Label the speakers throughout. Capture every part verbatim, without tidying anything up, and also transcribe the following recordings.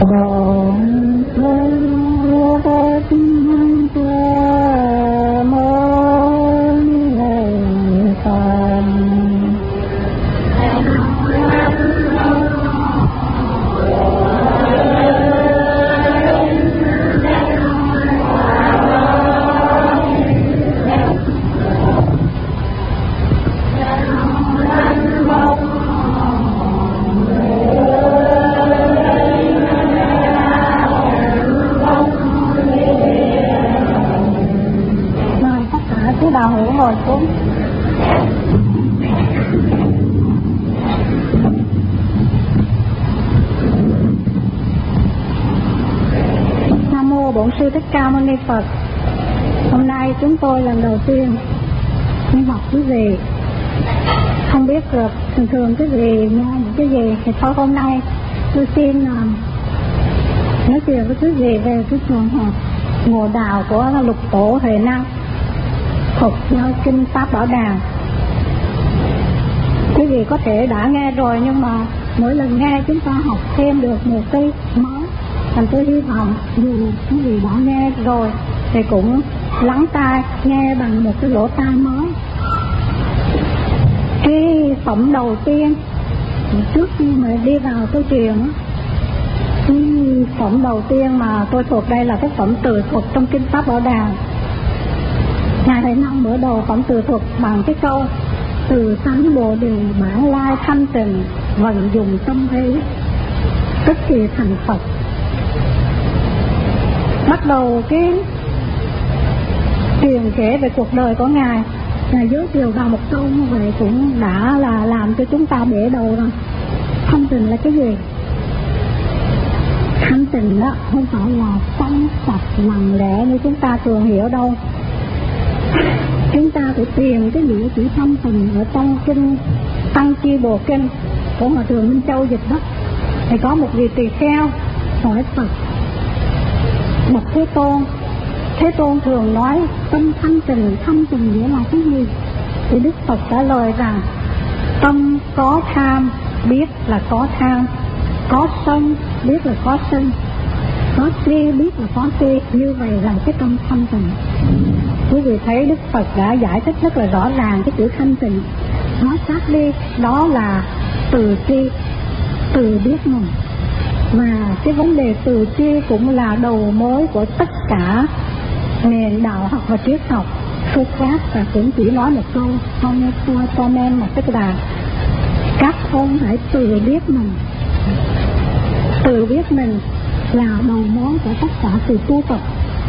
Speaker 1: Sư Thích Ca Mâu Ni Phật. Hôm nay chúng tôi lần đầu tiên đi học quý vị, không biết được thường thường quý vị nghe những cái gì, thì thôi hôm nay tôi xin uh, nói chuyện với quý vị về cái trường hợp ngộ đạo của Lục Tổ Huệ Năng thuộc theo kinh Pháp Bảo Đàn. Quý vị có thể đã nghe rồi, nhưng mà mỗi lần nghe chúng ta học thêm được một cái mới. Thành tôi hy vọng dù quý vị đã nghe rồi thì cũng lắng tai nghe bằng một cái lỗ tai mới. Cái phẩm đầu tiên trước khi mà đi vào câu chuyện, cái phẩm đầu tiên mà tôi thuộc đây là cái phẩm từ thuật trong kinh Pháp Bảo Đàn. Ngài Huệ Năng mở đầu phẩm từ thuật bằng cái câu: từ tánh Bồ Đề bản lai thanh tịnh, vận dụng tâm thế tức thì thành Phật. Bắt đầu cái truyền kể về cuộc đời của Ngài, Ngài giới thiệu vào một câu như vậy cũng đã là làm cho chúng ta bể đầu rồi. Thanh tịnh là cái gì? Thanh tịnh đó không phải là trong sạch lặng lẽ như chúng ta thường hiểu đâu. Chúng ta phải tìm cái nghĩa chữ thanh tịnh ở trong kinh Tăng Chi Bồ Kinh của Hòa Thượng Minh Châu dịch đó. Thì có một vị tỳ kheo hỏi Phật: Bậc Thế Tôn, Thế Tôn thường nói tâm thanh tịnh, thanh tịnh nghĩa là cái gì? Thì Đức Phật trả lời rằng tâm có tham biết là có tham, có sân biết là có sân, có si biết là có si. Như vậy là cái tâm thanh tịnh. Quý vị thấy Đức Phật đã giải thích rất là rõ ràng cái chữ thanh tịnh. Nói sát đi, đó là từ tri, từ biết mình. Và cái vấn đề từ tri cũng là đầu mối của tất cả nền đạo học và triết học. Socrates và cũng chỉ nói một câu không cho nên mà tức là các ông hãy tự biết mình. Tự biết mình là đầu mối của tất cả sự tu tập.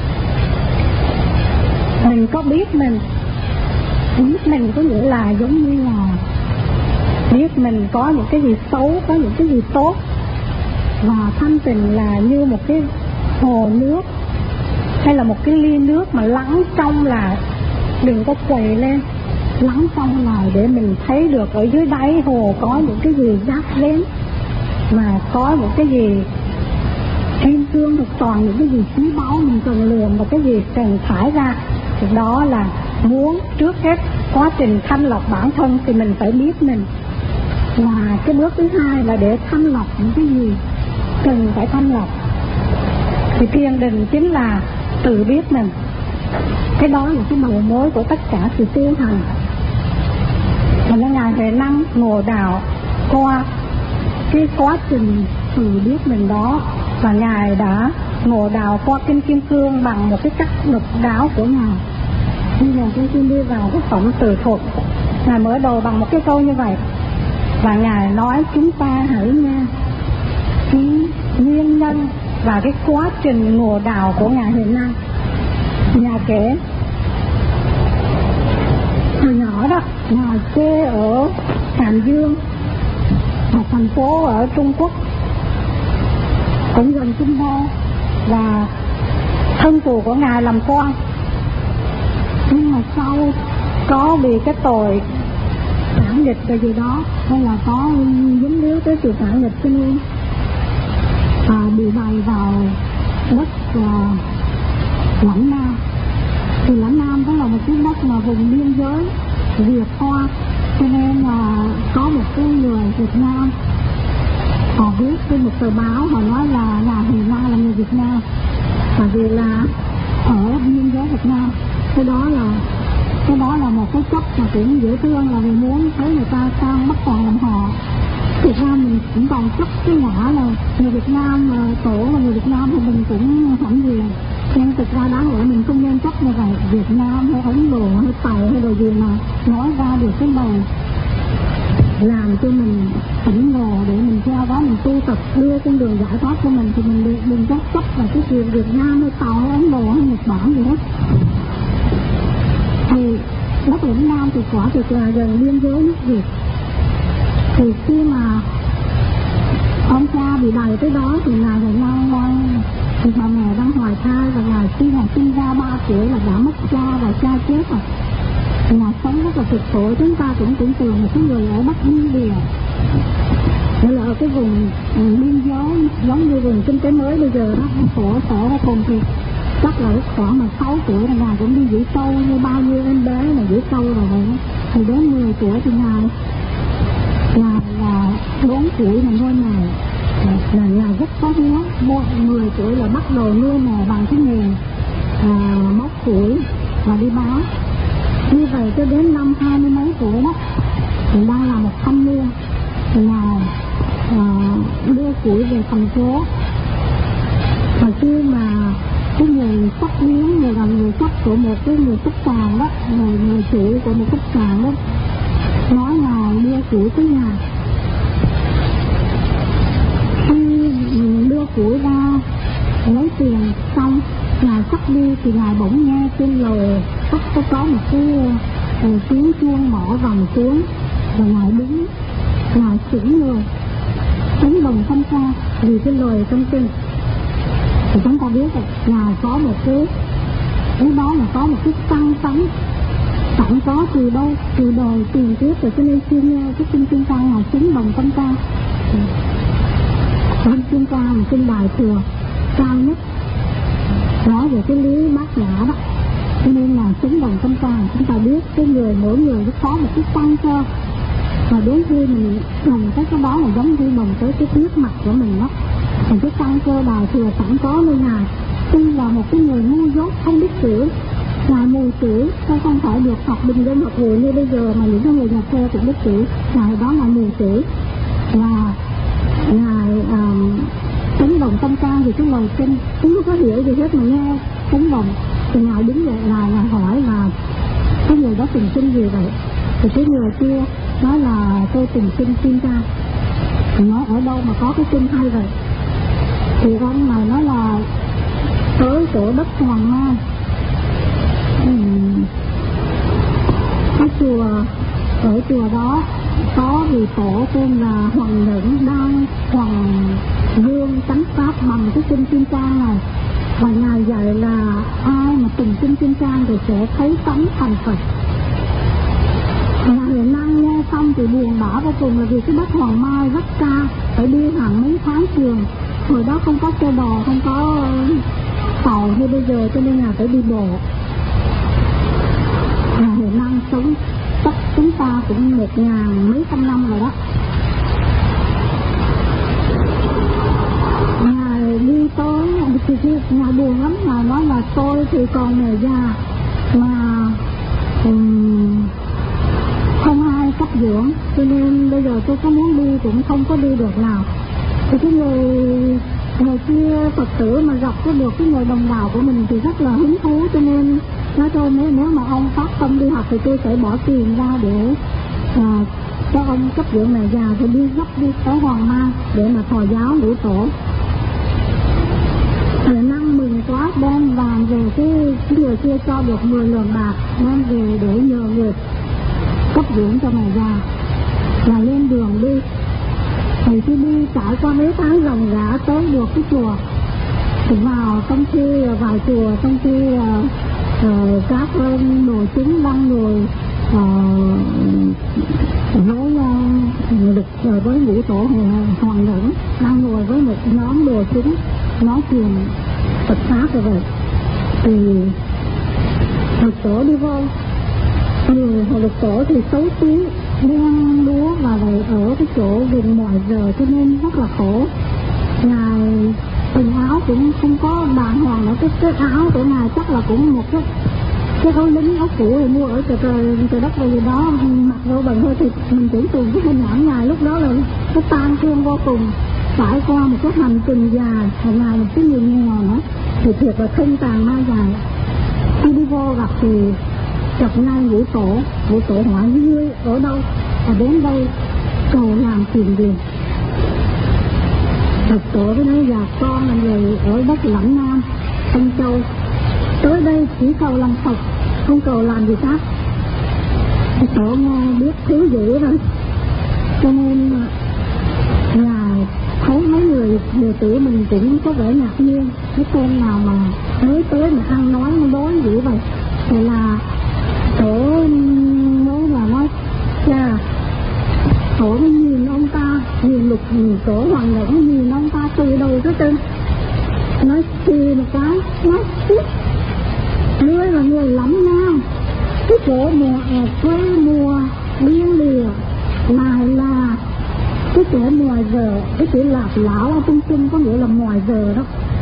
Speaker 1: Mình có biết mình, biết mình có nghĩa là giống như là biết mình có những cái gì xấu, có những cái gì tốt. Và thanh tịnh là như một cái hồ nước hay là một cái ly nước mà lắng trong là đừng có quầy lên, lắng trong lại để mình thấy được ở dưới đáy hồ có những cái gì rác rến, mà có những cái gì kim cương, được toàn những cái gì quý báu mình cần lượm và cái gì cần thải ra. Thì đó là muốn trước hết quá trình thanh lọc bản thân thì mình phải biết mình. Và cái bước thứ hai là để thanh lọc những cái gì cần phải thanh lọc. Thì thiền định chính là tự biết mình. Cái đó là cái đầu mối của tất cả sự tu hành. Và nó Ngài Huệ Năng ngộ đạo qua cái quá trình tự biết mình đó. Và Ngài đã ngộ đạo qua kinh Kim Cương bằng một cái cách độc đáo của Ngài. Bây giờ tôi xin đi vào cái phẩm từ thuật. Ngài mở đầu bằng một cái câu như vậy. Và Ngài nói chúng ta hãy nghe cái nguyên nhân và cái quá trình ngộ đạo của Ngài Huệ Năng. Ngài kể hồi nhỏ đó, Ngài quê ở Hàm Dương, một thành phố ở Trung Quốc cũng gần Trung Hoa, và thân phụ của Ngài làm quan. Nhưng mà sau có bị cái tội phản nghịch cái gì đó, hay là có dính líu tới sự phản nghịch cho nên à, bị bày vào đất à, Lãnh Nam. Thì Lãnh Nam đó là một cái đất mà vùng biên giới Việt Hoa, cho nên là có một cái người Việt Nam họ viết trên một tờ báo, họ nói là là Huyền Na là người Việt Nam, tại vì là ở biên giới Việt Nam. Cái đó là cái đó là một cái chất mà cũng dễ thương, là vì muốn thấy người ta sang bắt toàn làm họ. Thực ra mình cũng còn chấp cái ngã là người Việt Nam, tổ là người Việt Nam thì mình cũng hãnh diện, nhưng thực ra đáng lẽ mình không nên chấp như vậy. Việt Nam hay Ấn Độ hay Tàu hay đồ gì mà nói ra được cái lời làm cho mình tỉnh ngộ để mình theo đó mình tu tập đưa con đường giải thoát của mình, thì mình đừng, đừng có chấp là cái chuyện Việt Nam hay Tàu hay Ấn Độ hay Nhật Bản gì hết. Thì đất Lĩnh Nam thì quả thực là gần biên giới nước Việt. Thì khi mà ông cha bị đày tới đó thì ngài Huyền Na đang, thì bà mẹ đang hoài thai, và ngài khi ngài sinh ra ba tuổi là đã mất cha và cha chết rồi. Ngài sống rất là cực khổ. Chúng ta cũng tưởng tượng một cái người ở Bắc Biên Địa, nghĩa là ở cái vùng biên giới giống như vùng kinh tế mới bây giờ đó, khổ sở ra cùng, thì chắc là khoảng mà sáu tuổi là ngài cũng đi giữ sâu như bao nhiêu em bé là giữ sâu rồi vậy. Thì đến mười tuổi thì ngài là là bốn tuổi mà nuôi mèo, là ngài rất có hiếu. Mười tuổi là bắt đầu nuôi mèo bằng cái nghề à, móc củi và đi bán. Như vậy cho đến năm hai mươi mấy tuổi đó thì đang là một thanh niên, thì ngài à, đưa củi về thành phố. Và khi mà cái người sắp miếng, người làm người sắp của một cái người khách sạn đó, người, người chủ của một khách sạn đó nói ngài đưa củi tới nhà. Khi đưa củi ra lấy tiền xong, ngài sắp đi thì ngài bỗng nghe trên lầu sắp có có một cái uh, tiếng chuông mỏ vòng xuống, và ngài đứng, ngài sững người, chấn động tâm ca vì cái lời trong kinh. Thì chúng ta biết rồi, ngài có một cái cái đó là có một cái tăng tánh sẵn có từ đâu, từ đời tiền kiếp rồi, cho nên khi nghe cái kinh kinh ca ngài chấn động tâm ca. Kinh kinh ca là kinh Đại Thừa cao nhất, nói về cái lý bát nhã đó, cho nên là chấn động tâm ca. Chúng ta biết cái người mỗi người nó có một cái tăng cơ, và đến khi mình mình thấy cái đó là giống như mình tới cái huyết mạch của mình đó, thành cái tăng cơ Đại Thừa sẵn có nơi ngài. Tuy là một cái người ngu dốt không biết chữ, ngài mù chữ, tôi không phải được học bình dân học vụ như bây giờ mà những cái người nhà quê cũng biết chữ. Ngài đó là mù chữ, và ngài um, chấn động tâm can thì cái lời kinh cũng không có hiểu gì hết mà nghe chấn động. Thì ngài đứng dậy là ngài hỏi là cái người đó từng kinh gì vậy? Thì cái người kia nói là tôi từng kinh kinh ca. Thì nói ở đâu mà có cái kinh hay vậy? Thì ông này nói là tới chỗ đất Hoàng Mai, uhm, cái chùa, ở chùa đó có vị tổ tên là Hoàng Nhẫn đang Hoàng Dương chánh pháp bằng cái kinh kim cang này, và ngài dạy là ai mà từng kinh kim cang thì sẽ thấy tánh thành Phật. Ngài Huyền Na nghe xong thì buồn bã vô cùng, là vì cái đất Hoàng Mai rất xa, phải đi hàng mấy tháng trường. Hồi đó không có xe bò, không có tàu như bây giờ, cho nên ngài phải đi bộ. Ngài Huyền Na sống tất chúng ta cũng một ngàn mấy trăm năm rồi đó. Ngài đi tới thì ngài buồn lắm, ngài nói là tôi thì còn mẹ già mà um, không ai cấp dưỡng, cho nên bây giờ tôi có muốn đi cũng không có đi được nào. Thì cái người người kia Phật tử mà gặp có được cái người đồng đạo của mình thì rất là hứng thú, cho nên nói thôi nếu, nếu mà ông phát tâm đi học thì tôi sẽ bỏ tiền ra để à, cho ông cấp dưỡng mẹ già, thì đi gấp đi tới Hoàng Mai để mà thọ giáo ngũ tổ. Huyền Na mừng quá, đem vàng về, cái, cái người kia cho được mười lượng bạc đem về để nhờ người cấp dưỡng cho mẹ già, là lên đường đi. Thì khi đi trải qua mấy tháng ròng rã tới được cái chùa, thì vào trong khi vào chùa, trong khi uh, uh, các uh, đồ chúng đang ngồi uh, với uh, lực uh, với ngũ tổ Hoàng Nhẫn đang ngồi với một nhóm đồ chúng nói chuyện Phật pháp rồi vậy, thì Phật tổ đi vô. Người hồi lực tổ thì xấu xí, đen đúa và lại ở cái chỗ vùng mỏi giờ cho nên rất là khổ. Ngài quần áo cũng không có đàng hoàng nữa, cái, cái áo của Ngài chắc là cũng một cái cái áo lính áo cũ rồi mua ở trời trời trời đất rồi gì đó, mặc vô bần thôi. Thì mình tưởng tượng cái hình ảnh Ngài lúc đó là cái tan thương vô cùng, trải qua một cái hành trình dài, và Ngài một cái người nghèo nữa thì thiệt là thân tàn ma dài. Khi đi vô gặp thì gặp ngay ngũ tổ, ngũ tổ hỏi ngươi ở đâu và đến đây cầu làm chuyện gì. Phật tổ với nói là con là người ở đất Lãnh Nam, Tân Châu, tới đây chỉ cầu làm Phật, không cầu làm gì khác. Phật tổ nghe biết thứ dữ rồi, cho nên là thấy mấy người đệ tử mình cũng có vẻ ngạc nhiên, cái tên nào mà mới tới mà ăn nói đối dữ vậy. Thì là tổ mới là nói cha, tổ mới nhìn ông ta, nhìn lục nhìn tổ hoàng ngẫm nhìn ông ta từ đầu tới chân, nói xì một cái, nói tiếp ngươi là người Lãnh Nam, cái chỗ mùa ở quê mùa biên lìa lại là cái chỗ ngoài giờ, cái chữ lạp lão ở trung trung có nghĩa là ngoài giờ đó,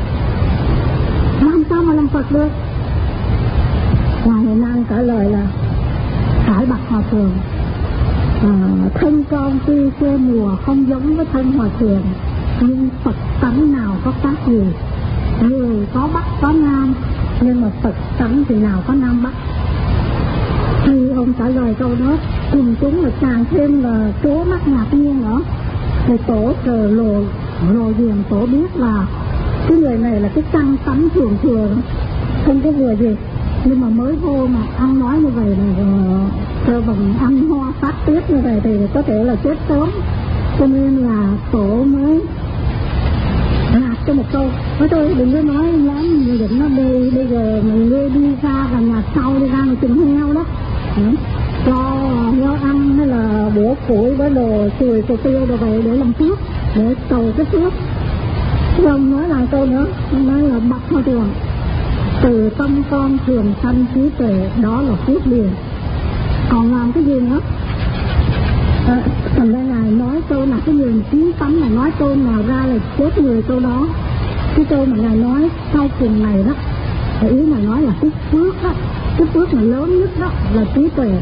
Speaker 1: làm sao mà làm Phật được. Ngài Huệ Năng trả lời là phải bạch hòa thượng, à, thân con tuy quê mùa không giống với thân hòa thượng, nhưng Phật tánh nào có khác gì. Người có Bắc có Nam, nhưng mà Phật tánh thì nào có Nam Bắc. Khi ông trả lời câu đó, cùng chúng là càng thêm là trố mắt ngạc nhiên nữa. Thì tổ cờ lồ lồ diền tổ biết là cái người này là cái căn tánh thường thường, không có vừa gì, nhưng mà mới vô mà ăn nói như vậy là cơ bằng ăn hoa phát tiết như vậy thì có thể là chết sớm. Cho nên là tổ mới nạt cho một câu, nói tôi đừng có nói lắm, mình định nó đi bây giờ mình đi đi ra và nhà sau đi ra mà chừng heo đó, ừ. Cho heo ăn hay là bổ củi với đồ chùi cà tiêu đồ vậy để làm phước, để cầu cái phước. Ông nói lại câu nữa, ông nói là bậc hòa thượng, từ tâm con thường sanh trí tuệ, đó là phước liền. Còn làm cái gì nữa? À, thành ra Ngài nói câu là cái người trí tánh, là nói câu nào ra là chết người câu đó. Cái câu mà Ngài nói sau cùng này đó, ý mà nói là cái phước đó, cái phước mà lớn nhất đó là trí tuệ.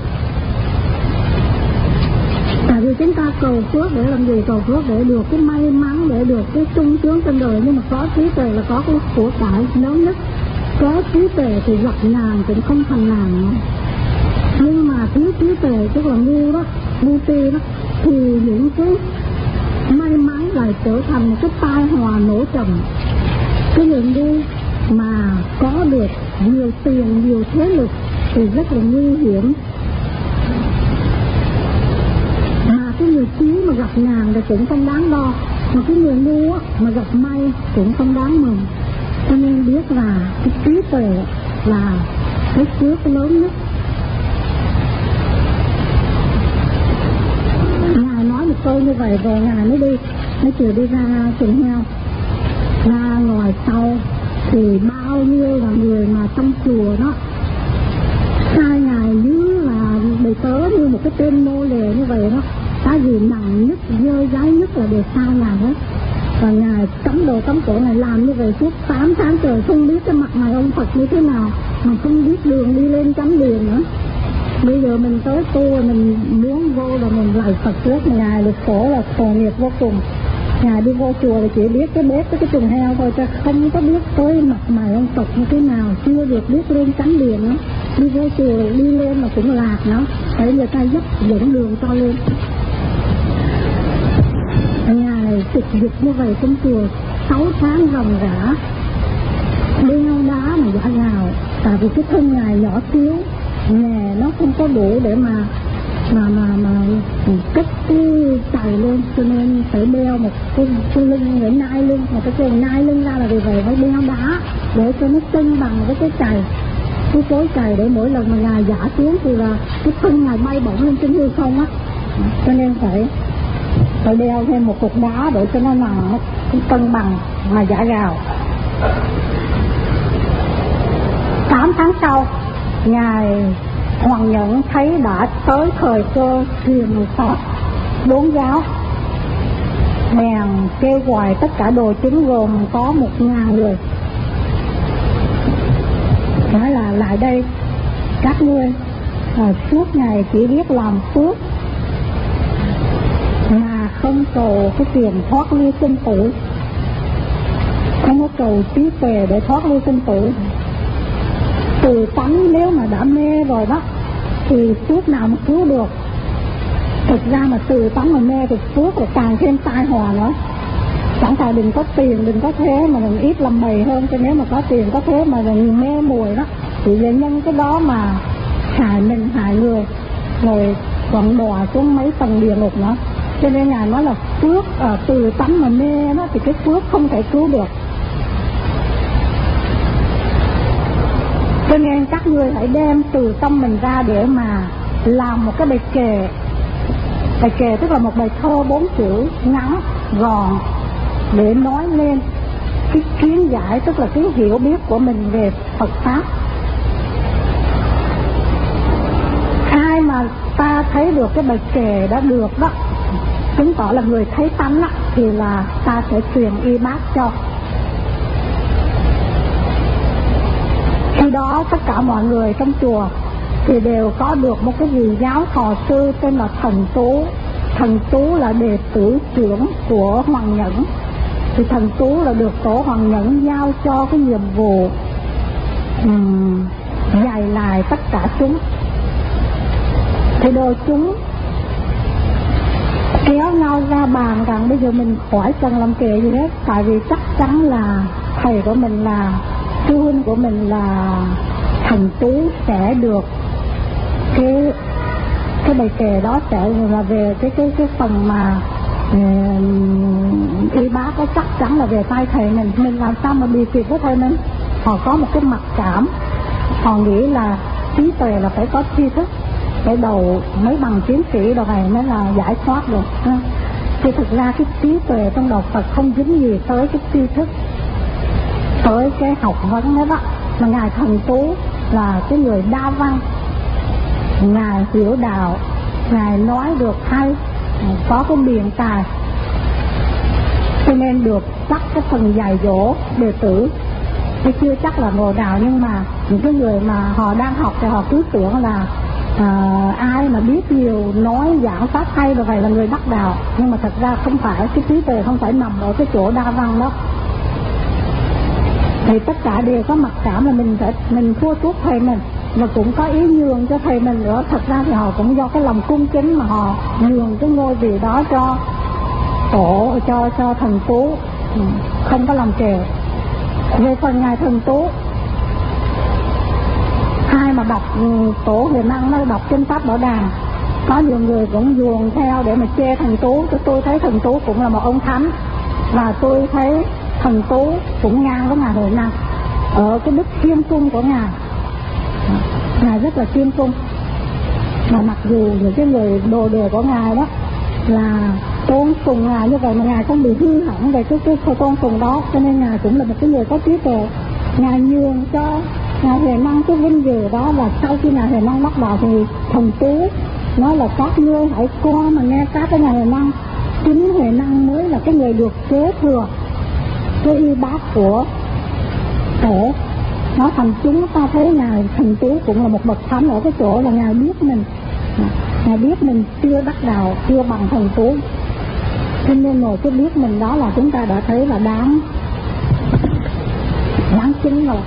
Speaker 1: Tại vì chúng ta cầu phước để làm gì? Cầu phước để được cái may mắn, để được cái sung sướng trên đời, nhưng mà có trí tuệ là có cái của cải lớn nhất. Có trí tuệ thì gặp nàng cũng không thành nàng nữa. Nhưng mà thiếu trí tuệ tức là ngu đó, ngu si đó, thì những cái may mắn lại trở thành một cái tai họa nổ trầm. Cái người ngu mà có được nhiều tiền, nhiều thế lực thì rất là nguy hiểm. Mà cái người trí mà gặp nàng thì cũng không đáng lo, mà cái người ngu mà gặp may cũng không đáng mừng. Cho nên biết là cái trí tuệ là cái phước lớn nhất. Ngài nói một câu như vậy rồi Ngài mới đi, mới chiều đi ra chừng heo. Ra ngoài sau thì bao nhiêu là người mà trong chùa đó sai Ngài như là đầy tớ, như một cái tên nô lệ như vậy đó. Cái gì nặng nhất, dơ dái nhất là đều sai Ngài hết. Và Ngài cấm đồ cấm cổ này làm như vậy suốt tám tháng trời, không biết cái mặt mày ông Phật như thế nào, mà không biết đường đi lên chánh điện nữa. Bây giờ mình tới tu mình muốn vô là mình lại Phật trước, Ngài được khổ là khổ nghiệp vô cùng. Ngài đi vô chùa là chỉ biết cái bếp với cái chuồng heo thôi, chứ không có biết tới mặt mày ông Phật như thế nào, chưa được biết lên chánh điện nữa. Đi vô chùa đi lên mà cũng lạc nữa, phải người ta dắt dẫn đường cho lên. Ngài trực dịch như vậy trong chùa sáu tháng ròng rã, đeo đá mà giả gào. Tại vì cái thân Ngài nhỏ xíu, nghề nó không có đủ để mà mà mà mà cất cái chày lên, cho nên phải đeo một cái, cái lưng để nai lưng, một cái quần nai lưng ra là vì vậy phải đeo đá để cho nó cân bằng với cái chày, cái cối chày, để mỗi lần mà Ngài giả xuống thì là cái thân Ngài bay bổng lên trên hư không á, cho nên phải phải đeo thêm một cục đá để cho nó nằm nó cân bằng mà giả gào. Tám tháng sau Ngài Hoàng Nhẫn thấy đã tới thời cơ truyền Phật đốn giáo, bèn kêu gọi tất cả đồ chúng gồm có một ngàn người, nói là lại đây các ngươi à, suốt ngày chỉ biết làm phước mà không cầu cái tiền thoát ly sinh tử, không có cầu trí tuệ để thoát ly sinh tử. Từ tánh nếu mà đã mê rồi đó thì phước nào mà cứu được. Thực ra mà từ tánh mà mê thì phước là càng thêm tai họa nữa. Chẳng phải đừng có tiền, đừng có thế mà đừng ít làm bầy hơn, cho nếu mà có tiền có thế mà đừng mê mùi đó thì về nhân cái đó mà hại mình hại người, rồi còn đọa xuống mấy tầng địa ngục nữa. Cho nên Ngài nói là phước ở từ tánh mà mê đó thì cái phước không thể cứu được. Cho nên các ngươi hãy đem từ tâm mình ra để mà làm một cái bài kệ. Bài kệ tức là một bài thơ bốn chữ ngắn gọn để nói lên cái kiến giải, tức là cái hiểu biết của mình về Phật Pháp. Ai mà ta thấy được cái bài kệ đã được đó, chứng tỏ là người thấy tánh đó, thì là ta sẽ truyền y bát cho. Khi đó tất cả mọi người trong chùa thì đều có được một cái vị giáo thọ sư tên là Thần Tú. Thần Tú là đệ tử trưởng của Hoàng Nhẫn. Thì Thần Tú là được Tổ Hoàng Nhẫn giao cho cái nhiệm vụ um, dạy lại tất cả chúng. Thì đồ chúng kéo nhau ra bàn rằng bây giờ mình khỏi cần làm kệ gì hết, tại vì chắc chắn là thầy của mình, là sư huynh của mình là Thần Tú sẽ được cái cái bài kệ đó, sẽ là về cái cái cái phần mà uh, y bác đó chắc chắn là về tay thầy mình. Mình làm sao mà bị kịp với thầy mình? Họ có một cái mặc cảm, họ nghĩ là trí tuệ là phải có tri thức, phải đầu mấy bằng tiến sĩ đồ này mới là giải thoát được. Thì thực ra cái trí tuệ trong đạo Phật không dính gì tới cái tri thức, tới cái học vấn đó đó. Mà Ngài Thần Tú là cái người đa văn, Ngài hiểu đạo, Ngài nói được hay, có cái biện tài, cho nên được chắc cái phần dạy dỗ đệ tử. Thì chưa chắc là ngộ đạo, nhưng mà những cái người mà họ đang học thì họ cứ tưởng là à, ai mà biết nhiều nói giảng pháp hay rồi vậy là người đắc đạo. Nhưng mà thật ra không phải, cái trí tuệ không phải nằm ở cái chỗ đa văn đó. Thì tất cả đều có mặc cảm là mình phải mình thua thuốc thầy mình, và cũng có ý nhường cho thầy mình nữa. Thật ra thì họ cũng do cái lòng cung kính mà họ nhường cái ngôi vị đó cho tổ, cho cho Thần Tú, không có lòng kệ. Về phần Ngài Thần Tú, ai mà đọc Tổ Huyền Năng nó đọc trên Pháp Bảo Đàn, có nhiều người cũng dường theo để mà chê Thần Tú. Tôi thấy Thần Tú cũng là một ông thánh, và tôi thấy Thần Tú cũng ngang với Ngài Huệ Năng ở cái đức kiêm cung của Ngài. Ngài rất là kiêm cung, mà mặc dù những cái người đồ đề của Ngài đó là tôn sùng Ngài như vậy mà Ngài không bị hư hỏng về cái cái tôn sùng đó. Cho nên Ngài cũng là một cái người có trí tuệ. Ngài nhường cho Ngài Huệ Năng cái vinh dự đó, và sau khi Ngài Huệ Năng bắt đầu thì Thần Tú nói là các ngươi hãy coi mà nghe các cái Ngài Huệ Năng. Chính Huệ Năng mới là cái người được kế thừa cái y bát của Tổ. Nó thành chúng ta thấy Ngài Thần Tú cũng là một bậc thánh ở cái chỗ là Ngài biết mình, Ngài biết mình chưa đắc đạo, chưa bằng Thần Tú. Cho nên ngồi cái biết mình đó là chúng ta đã thấy là đáng đáng chính rồi.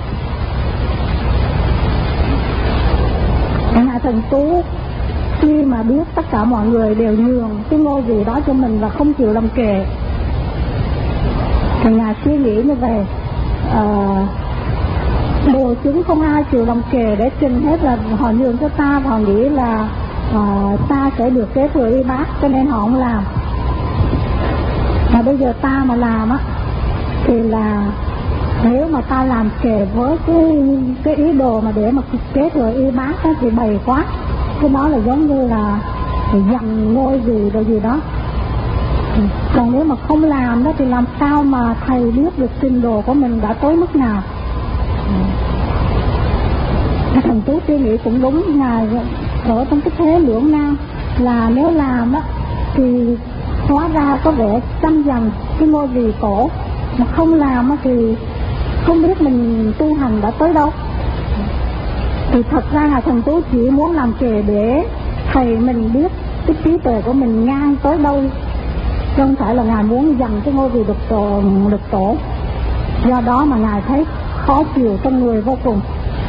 Speaker 1: Ngài Thần Tú khi mà biết tất cả mọi người đều nhường cái ngôi vị đó cho mình và không chịu làm kệ, thì Ngài suy nghĩ như vậy, uh, đồ chúng không ai chịu làm kệ để trình hết, là họ nhường cho ta, và họ nghĩ là uh, ta sẽ được kế thừa y bát, cho nên họ không làm. Mà bây giờ ta mà làm á thì là nếu mà ta làm kệ với cái cái ý đồ mà để mà kế thừa y bát á, thì bày quá. Cái đó là giống như là giành ngôi gì rồi gì đó. Còn nếu mà không làm đó thì làm sao mà thầy biết được trình độ của mình đã tới mức nào. Thần Tú suy nghĩ cũng đúng. Ngài ở trong cái thế lưỡng nan là nếu làm á thì hóa ra có vẻ tranh giành cái ngôi vị cổ, mà không làm á thì không biết mình tu hành đã tới đâu. Thì thật ra Ngài Thần Tú chỉ muốn làm kề để thầy mình biết cái trí tuệ của mình ngang tới đâu, không phải là Ngài muốn giành cái ngôi vị được tổ, được tổ. Do đó mà Ngài thấy khó chịu trong người vô cùng.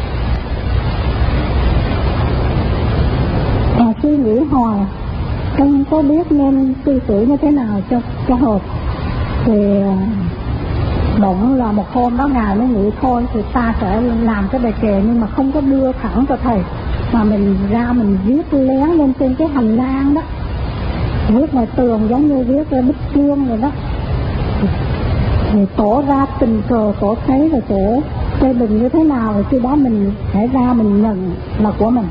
Speaker 1: Và suy nghĩ hoài không có biết nên cư xử như thế nào cho cho hợp. Thì bỗng là một hôm đó Ngài mới nghĩ thôi thì ta sẽ làm cái bài kệ, nhưng mà không có đưa thẳng cho thầy, mà mình ra mình viết lén lên trên cái hành lang đó, viết ngoài tường giống như viết ra bích chương rồi đó. Thì tổ ra tình cờ tổ thấy rồi tổ phê bình như thế nào, rồi khi đó mình hãy ra mình nhận là của mình.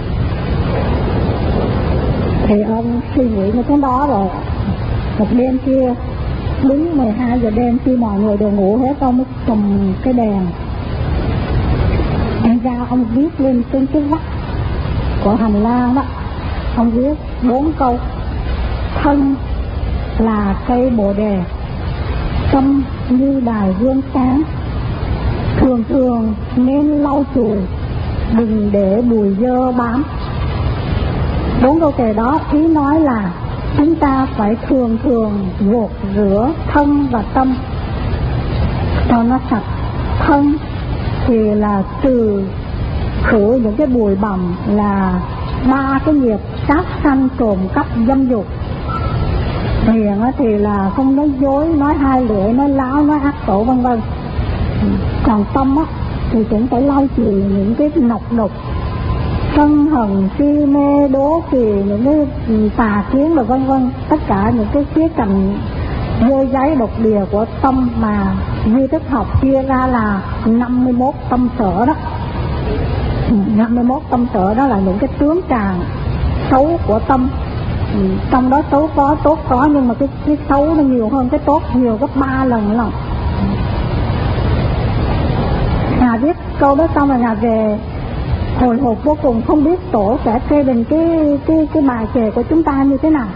Speaker 1: Thì ông suy nghĩ như thế đó rồi. Một đêm kia đúng mười hai giờ đêm, khi mọi người đều ngủ hết, ông mới cầm cái đèn anh ra, ông viết lên trên cái vách của hành lang đó, ông viết bốn câu: thân là cây bồ đề, tâm như đài gương sáng, thường thường nên lau chùi, đừng để bụi dơ bám. Bốn câu kệ đó ý nói là chúng ta phải thường thường gột rửa thân và tâm cho nó sạch. Thân thì là trừ khử những cái bụi bặm, là ba cái nghiệp sát sanh, trộm cắp, dâm dục. Miệng thì là không nói dối, nói hai lưỡi, nói láo, nói ác tổ vân vân. Còn tâm á thì cũng phải lau chùi những cái nọc độc, sân hận, si mê, đố kỵ, những cái tà kiến và vân vân, tất cả những cái khía cạnh dơ giấy độc địa của tâm mà duy thức học chia ra là năm mươi mốt tâm sở đó. năm mươi mốt tâm sở đó là những cái tướng tràng xấu của tâm. Trong đó xấu có, tốt có, nhưng mà cái, cái xấu nó nhiều hơn cái tốt, nhiều gấp ba lần lần. Ngài viết câu đó xong rồi Ngài về hồi hộp vô cùng, không biết tổ sẽ phê bình cái cái cái bài kệ của chúng ta như thế nào.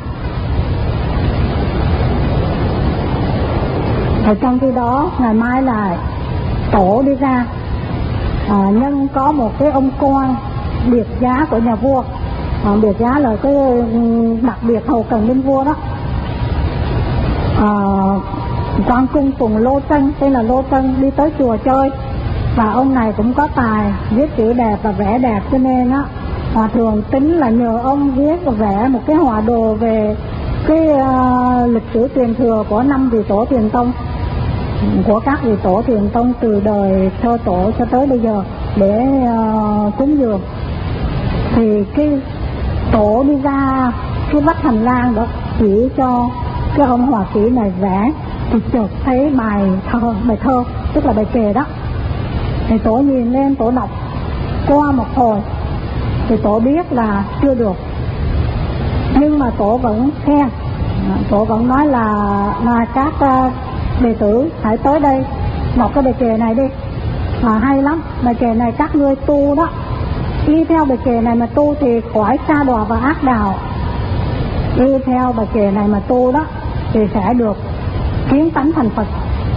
Speaker 1: Ở trong khi đó ngày mai là tổ đi ra, à, nhân có một cái ông quan biệt giá của nhà vua. À, biệt giá là cái đặc biệt hầu cần bên vua đó. À, quan cung cùng Lô Trân, tên là Lô Trân, đi tới chùa chơi. Và ông này cũng có tài viết chữ đẹp và vẽ đẹp, cho nên á Hòa Thượng tính là nhờ ông viết và vẽ một cái họa đồ về cái uh, lịch sử truyền thừa của năm vị tổ tiền tông, của các vị tổ tiền tông từ đời sơ tổ cho tới bây giờ để uh, cúng dường. Thì cái tổ đi ra cái vách hành lang đó chỉ cho cái ông hòa sĩ này vẽ, thì chợt thấy bài thơ, bài thơ tức là bài kệ đó. Thì tổ nhìn lên, tổ đọc qua một hồi thì tổ biết là chưa được, nhưng mà tổ vẫn khen, tổ vẫn nói là là các uh, đệ tử hãy tới đây đọc cái bài kệ này đi, à, hay lắm, bài kệ này các ngươi tu đó, đi theo bài kệ này mà tu thì khỏi sa đọa và ác đạo, đi theo bài kệ này mà tu đó thì sẽ được kiến tánh thành Phật.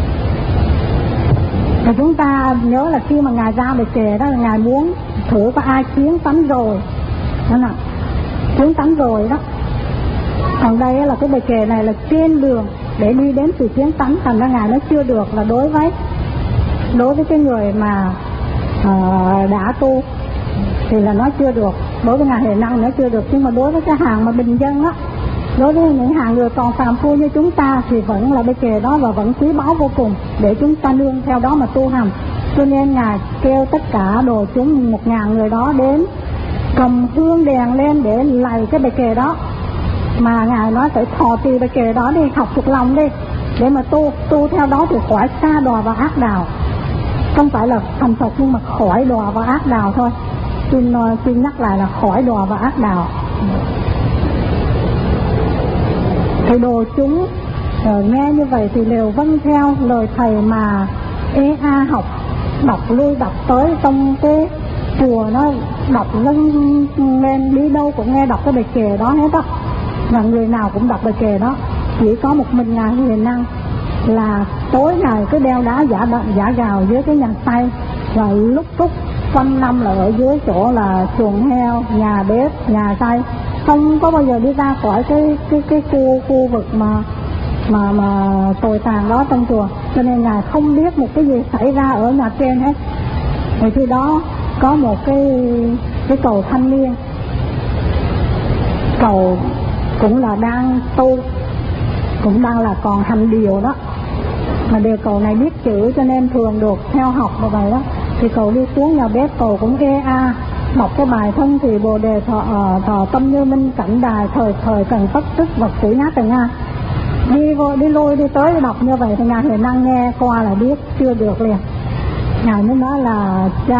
Speaker 1: Thì chúng ta nhớ là khi mà Ngài ra bài kệ đó là Ngài muốn thử có ai kiến tánh rồi, đó là kiến tánh rồi đó. Còn đây là cái bài kệ này là trên đường để đi đến sự kiến tánh, thành ra Ngài nó chưa được là đối với đối với cái người mà uh, đã tu thì là nó chưa được, đối với Ngài Huệ Năng nó chưa được, nhưng mà đối với cái hàng mà bình dân á, đối với những hàng người còn phàm phu như chúng ta thì vẫn là bài kệ đó và vẫn quý báu vô cùng để chúng ta nương theo đó mà tu hành. Cho nên Ngài kêu tất cả đồ chúng một ngàn người đó đến cầm hương đèn lên để lạy cái bài kệ đó, mà Ngài nói phải thọ trì bài kệ đó đi, học thuộc lòng đi để mà tu tu theo đó thì khỏi sa đọa và ác đạo, không phải là thành Phật nhưng mà khỏi đọa và ác đạo thôi. Xin, xin nhắc lại là khỏi đọa và ác đạo. Thì đồ chúng rồi nghe như vậy thì đều vâng theo lời thầy mà ê a học, đọc lui đọc tới trong cái chùa nó đọc lên lên đi đâu cũng nghe đọc cái bài kệ đó hết á, và người nào cũng đọc bài kệ đó. Chỉ có một mình ngài Huệ Năng là tối ngày cứ đeo đá giả giả gào dưới cái nhà tay, và lúc phút quanh năm là ở dưới chỗ là chuồng heo, nhà bếp, nhà xay, không có bao giờ đi ra khỏi cái cái cái khu khu vực mà mà mà tồi tàn đó trong chùa. Cho nên ngài không biết một cái gì xảy ra ở nhà trên hết. Thì khi đó có một cái cái cầu thanh niên, cầu cũng là đang tu, cũng đang là còn hành điều đó, mà điều cầu này biết chữ cho nên thường được theo học như vậy đó. Thì cầu đi xuống nhà bếp, cầu cũng ê a đọc cái bài thân thì bồ đề thọ, thọ tâm như minh cảnh đài, thời thời cần tất tức vật tử nhát từ nga. Đi vô đi lôi đi tới đọc như vậy thì ngài Huệ Năng nghe qua là biết chưa được liền. Ngài mới nói là cha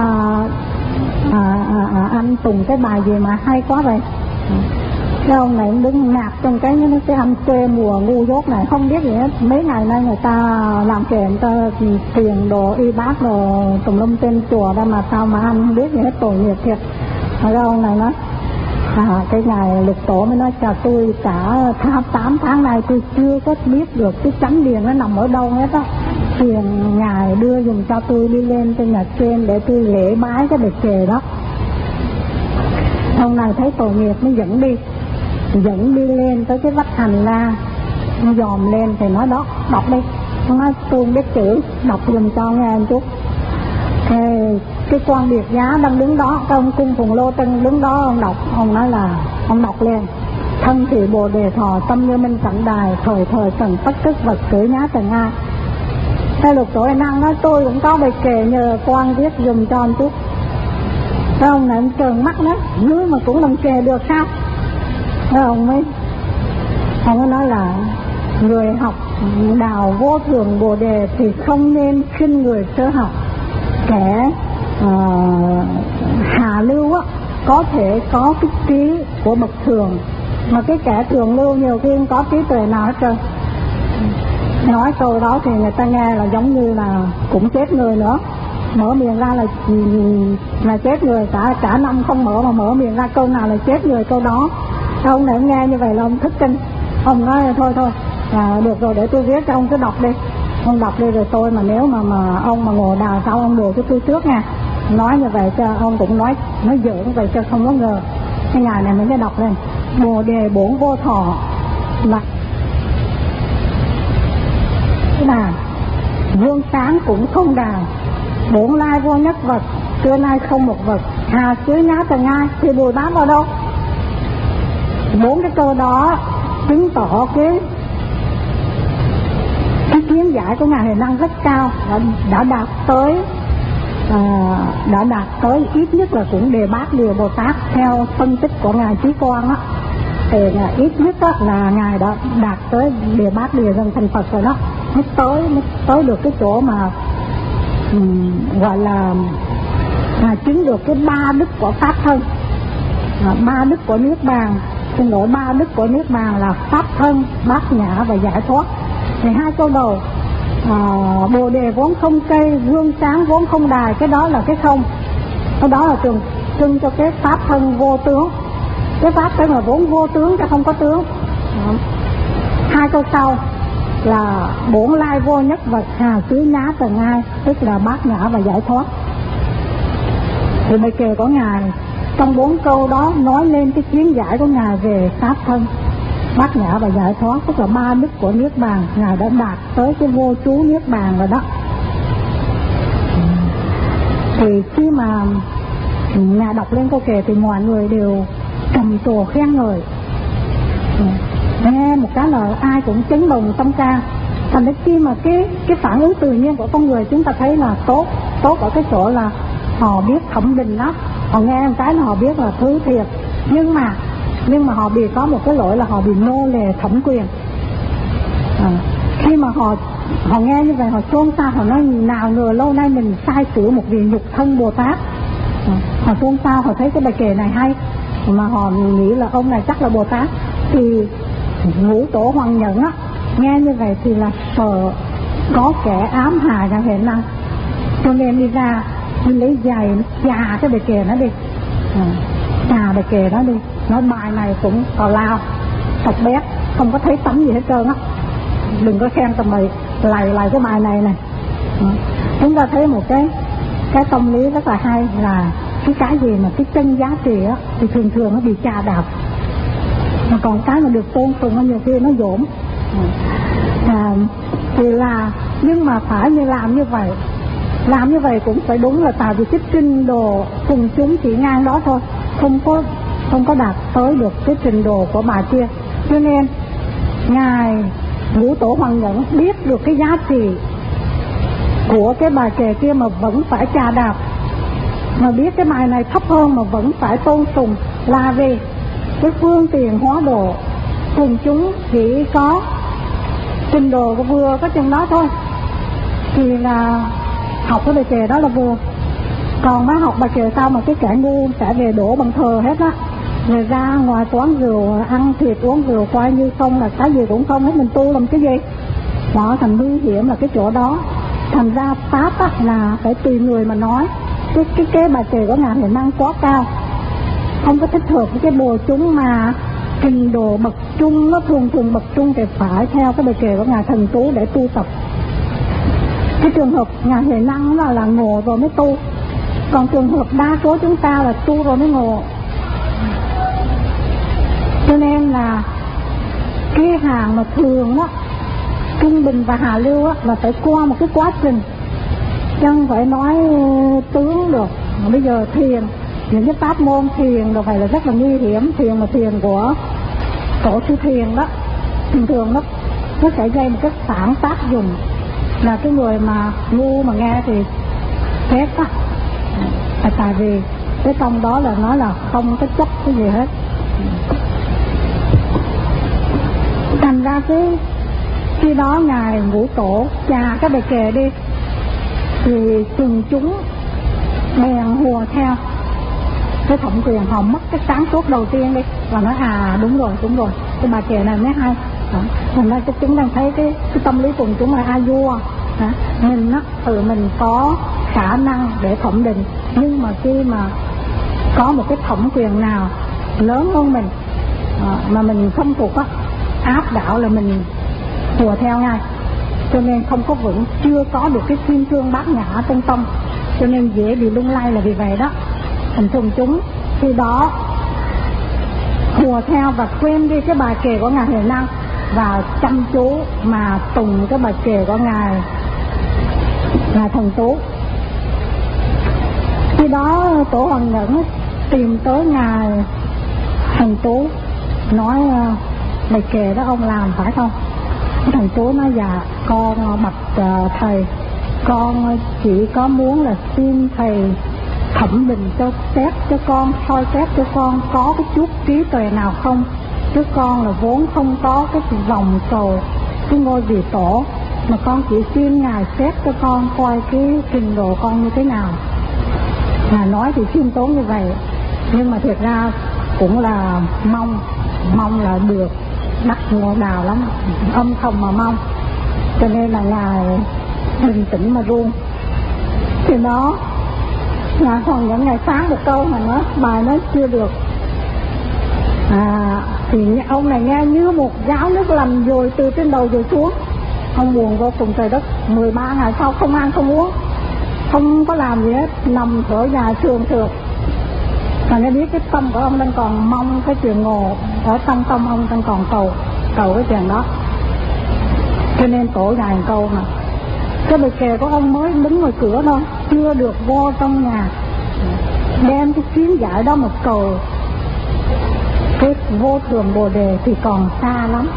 Speaker 1: à, à, à, anh Tùng cái bài gì mà hay quá vậy. Cái ông này đứng nạt trong cái cái anh quê mùa ngu dốt này không biết gì hết. Mấy ngày nay người ta làm kệ, người ta tiền đồ y bác đồ tùm lum tên chùa ra mà sao mà anh không biết gì hết, tội nghiệp thiệt. Cái ông này nói à, cái ngày lục tổ mới nói chào tôi cả tám tháng nay tôi chưa có biết được cái chánh điền nó nằm ở đâu hết á. Tiền ngài đưa dùng cho tôi đi lên trên nhà trên để tôi lễ bái cái bài kệ đó. Ông này thấy tội nghiệp mới dẫn đi, dẫn đi lên tới cái vách hành lang, dòm lên thì nói đó, đọc đi. Ông nói tôi không biết chữ, đọc dùm cho nghe một chút. Cái, cái quan biệt giá đang đứng đó, cái ông cung phùng lô tân đứng đó, ông đọc, ông nói là, ông đọc lên. Thân thị bồ đề thọ tâm như minh cảnh đài, thời thời cần tất tức vật cử nhá tầng A. Cái lục tổ năng nói tôi cũng có bài kệ nhờ quan viết dùm cho một chút. Cái ông này ông trợn mắt đó, nếu mà cũng làm kệ được sao? Cái ông mới ông mới nói là người học đạo vô thường bồ đề thì không nên khinh người sơ học. Kẻ uh, hạ lưu á có thể có cái trí của bậc thường, mà cái kẻ thường lưu nhiều khi không có trí tuệ nào hết trơn. Nói câu đó thì người ta nghe là giống như là cũng chết người nữa, mở miệng ra là là chết người, cả cả năm không mở mà mở miệng ra câu nào là chết người câu đó. Ông này nghe như vậy là ông thức kinh, ông nói thôi thôi à, được rồi để tôi viết cho ông cứ đọc đi, ông đọc đi rồi tôi mà nếu mà mà ông mà ngồi đào sau ông đùa cho tôi trước nha. Nói như vậy cho ông cũng nói nói giỡn vậy cho không có ngờ. Cái ngày này mình mới đọc lên bồ đề bổn vô thọ là là vương sáng cũng không đào, bổn lai vô nhất vật, xưa nay không một vật, hà chứa nhá tầng ai thì Bồ Tát ở đâu? Bốn cái câu đó chứng tỏ cái cái kiến giải của ngài Huệ Năng rất cao, đã, đã đạt tới à, đã đạt tới ít nhất là cũng đề bát điều Bồ Tát theo phân tích của ngài Trí Quang á, thì là ít nhất á, là ngài đã đạt tới đề bát điều gần thành Phật rồi đó, mới tới mới tới được cái chỗ mà um, gọi là mà chứng được cái ba đức của pháp thân, à, ba đức của niết bàn. Xin lỗi, ba đức của niết bàn là pháp thân, bát nhã và giải thoát. Thì hai câu đầu à, bồ đề vốn không cây, gương sáng vốn không đài, cái đó là cái không, cái đó là trưng trưng cho cái pháp thân vô tướng. Cái pháp thân là vốn vô tướng chứ không có tướng. à. Hai câu sau là bổn lai vô nhất vật, hà xứ nhá tầng ai, tức là bát nhã và giải thoát. Thì bài kệ của ngài trong bốn câu đó nói lên cái kiến giải của ngài về pháp thân, bát nhã và giải thoát, tức là ba đức của niết bàn. Ngài đã đạt tới cái vô chú niết bàn rồi đó. Thì khi mà ngài đọc lên câu kệ thì mọi người đều trầm trồ khen ngợi, nghe một cái là ai cũng chấn động tâm can. Thành đến khi mà cái cái phản ứng tự nhiên của con người chúng ta thấy là tốt, tốt ở cái chỗ là họ biết thẩm định đó, họ nghe một cái là họ biết là thứ thiệt, nhưng mà nhưng mà họ bị có một cái lỗi là họ bị nô lệ thẩm quyền. À, khi mà họ họ nghe như vậy họ xôn xao, họ nói nào ngờ lâu nay mình sai sửa một vị nhục thân Bồ Tát. À, họ xôn xao, họ thấy cái bài kệ này hay mà họ nghĩ là ông này chắc là Bồ Tát. Thì ngũ tổ Hoàng Nhẫn á nghe như vậy thì là sợ có kẻ ám hại ngài Huệ Năng, cho nên đi ra đi lấy giày chà cái bài kề nó đi, à, chà bài kề nó đi, nói bài này cũng tào lao sọc bét, không có thấy tấm gì hết trơn á, đừng có khen tụi mày lầy lầy cái bài này này. À, chúng ta thấy một cái cái tâm lý rất là hay là cái cái gì mà cái chân giá trị á thì thường thường nó bị chà đạp, mà còn cái mà được tôn sùng nó nhiều khi nó dỗm. À, thì là nhưng mà phải như làm như vậy, làm như vậy cũng phải đúng là tại vì cái trình độ cùng chúng chỉ ngang đó thôi, không có không có đạt tới được cái trình độ của bà kia, cho nên ngài Ngũ Tổ Hoàng Nhẫn biết được cái giá trị của cái bài kệ kia mà vẫn phải chà đạp, mà biết cái bài này thấp hơn mà vẫn phải tôn sùng, là vì cái phương tiện hóa độ cùng chúng chỉ có trình độ vừa có chừng đó thôi, thì là học cái bài kệ đó là vừa. Còn mới học bài kệ sao mà cái kẻ ngu sẽ về đổ bằng thờ hết á, rồi ra ngoài quán rượu ăn thịt uống rượu coi như không là cái gì cũng không hết, mình tu làm cái gì đó, thành nguy hiểm là cái chỗ đó. Thành ra pháp á là phải tùy người mà nói. Cái cái cái bài kệ của ngài Huệ Năng quá cao, không có thích hợp với cái bộ chúng mà trình độ bậc trung, nó thường thường bậc trung thì phải theo cái bài kệ của ngài Thần Tú để tu tập. Cái trường hợp ngài Huệ Năng là là ngộ rồi mới tu, còn trường hợp đa số chúng ta là tu rồi mới ngộ. Cho nên là cái hàng mà thường đó, trung bình và hạ lưu á, là phải qua một cái quá trình, chẳng phải nói tướng được. Mà bây giờ thiền, những cái pháp môn thiền rồi phải là rất là nguy hiểm. Thiền mà thiền của tổ sư thiền đó, thường thường đó nó sẽ gây một cái phản tác dụng, là cái người mà ngu mà nghe thì phép á, à, tại vì cái trong đó là nói là không có chấp cái gì hết. Thành ra cái khi đó ngài Ngũ Tổ chà cái bài kệ đi thì chừng chúng bèn hùa theo cái thẩm quyền, họ mất cái sáng suốt đầu tiên đi và nói à đúng rồi đúng rồi cái bài kệ này mới hay. Thành ra chúng đang thấy cái, cái tâm lý cùng chúng là a vua, mình á tự mình có khả năng để thẩm định, nhưng mà khi mà có một cái thẩm quyền nào lớn hơn mình à, mà mình không thuộc á, áp đảo là mình hùa theo ngay, cho nên không có vững, chưa có được cái kim cương bát nhã trong tâm, cho nên dễ bị lung lay là vì vậy đó. Thành thường chúng khi đó hùa theo và quên đi cái bài kệ của ngài Huệ Năng và chăm chú mà tùng cái bài kệ của ngài ngài Thần Tú. Khi đó Tổ Hoàng Nhẫn tìm tới ngài Thần Tú nói bài kệ đó ông làm phải không? Thần Tú nói dạ con bạch uh, thầy, con chỉ có muốn là xin thầy thẩm định cho xét cho con, soi xét cho con có cái chút trí tuệ nào không, chứ con là vốn không có cái vòng cầu cái ngôi vị tổ, mà con chỉ xin ngài xét cho con coi cái trình độ con như thế nào. Ngài nói thì khiêm tốn như vậy, nhưng mà thiệt ra cũng là mong mong là được đắc ngộ đào lắm, âm thầm mà mong, cho nên là ngài bình tĩnh mà run. Thì đó ngài Hoàng Nhẫn ngài phán một câu mà nó bài nó chưa được à, thì ông này nghe như một gáo nước lành rồi từ trên đầu rồi xuống. Ông buồn vô cùng trời đất, mười ba ngày sau không ăn không uống, không có làm gì hết, nằm ở nhà sườn sượt. Và nó biết cái tâm của ông đang còn mong cái chuyện ngộ, ở trong tâm ông đang còn cầu cầu cái chuyện đó, cho nên tổ dài câu mà cái bài kệ của ông mới đứng ngoài cửa thôi, chưa được vô trong nhà, đem cái kiến giải đó một cầu cái vô thường bồ đề thì còn xa lắm.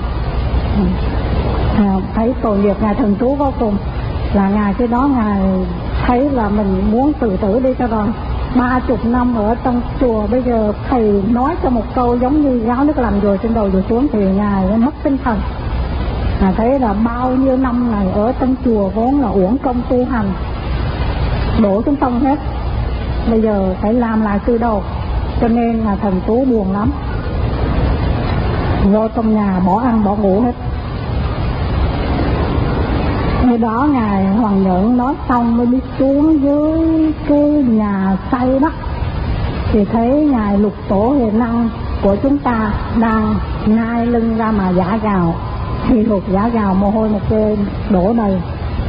Speaker 1: À, thấy tội nghiệp ngài Thần Tú vô cùng, là ngài cái đó ngài thấy là mình muốn tự tử đi cho rồi. Ba chục năm ở trong chùa, bây giờ thầy nói cho một câu giống như gáo nước lành rồi trên đầu rồi xuống thì ngài mất tinh thần. Ngài thấy là bao nhiêu năm này ở trong chùa vốn là uổng công tu hành, đổ xuống sông hết, bây giờ phải làm lại từ đầu, cho nên là Thần Tú buồn lắm, vô trong nhà bỏ ăn bỏ ngủ hết. Thì đó ngài Hoàng Nhẫn nói xong mới đi xuống dưới cái nhà xây đó, thì thấy ngài Lục Tổ Huệ Năng của chúng ta đang ngai lưng ra mà giả gào, thì lục giả gào mồ hôi một kê đổ đầy.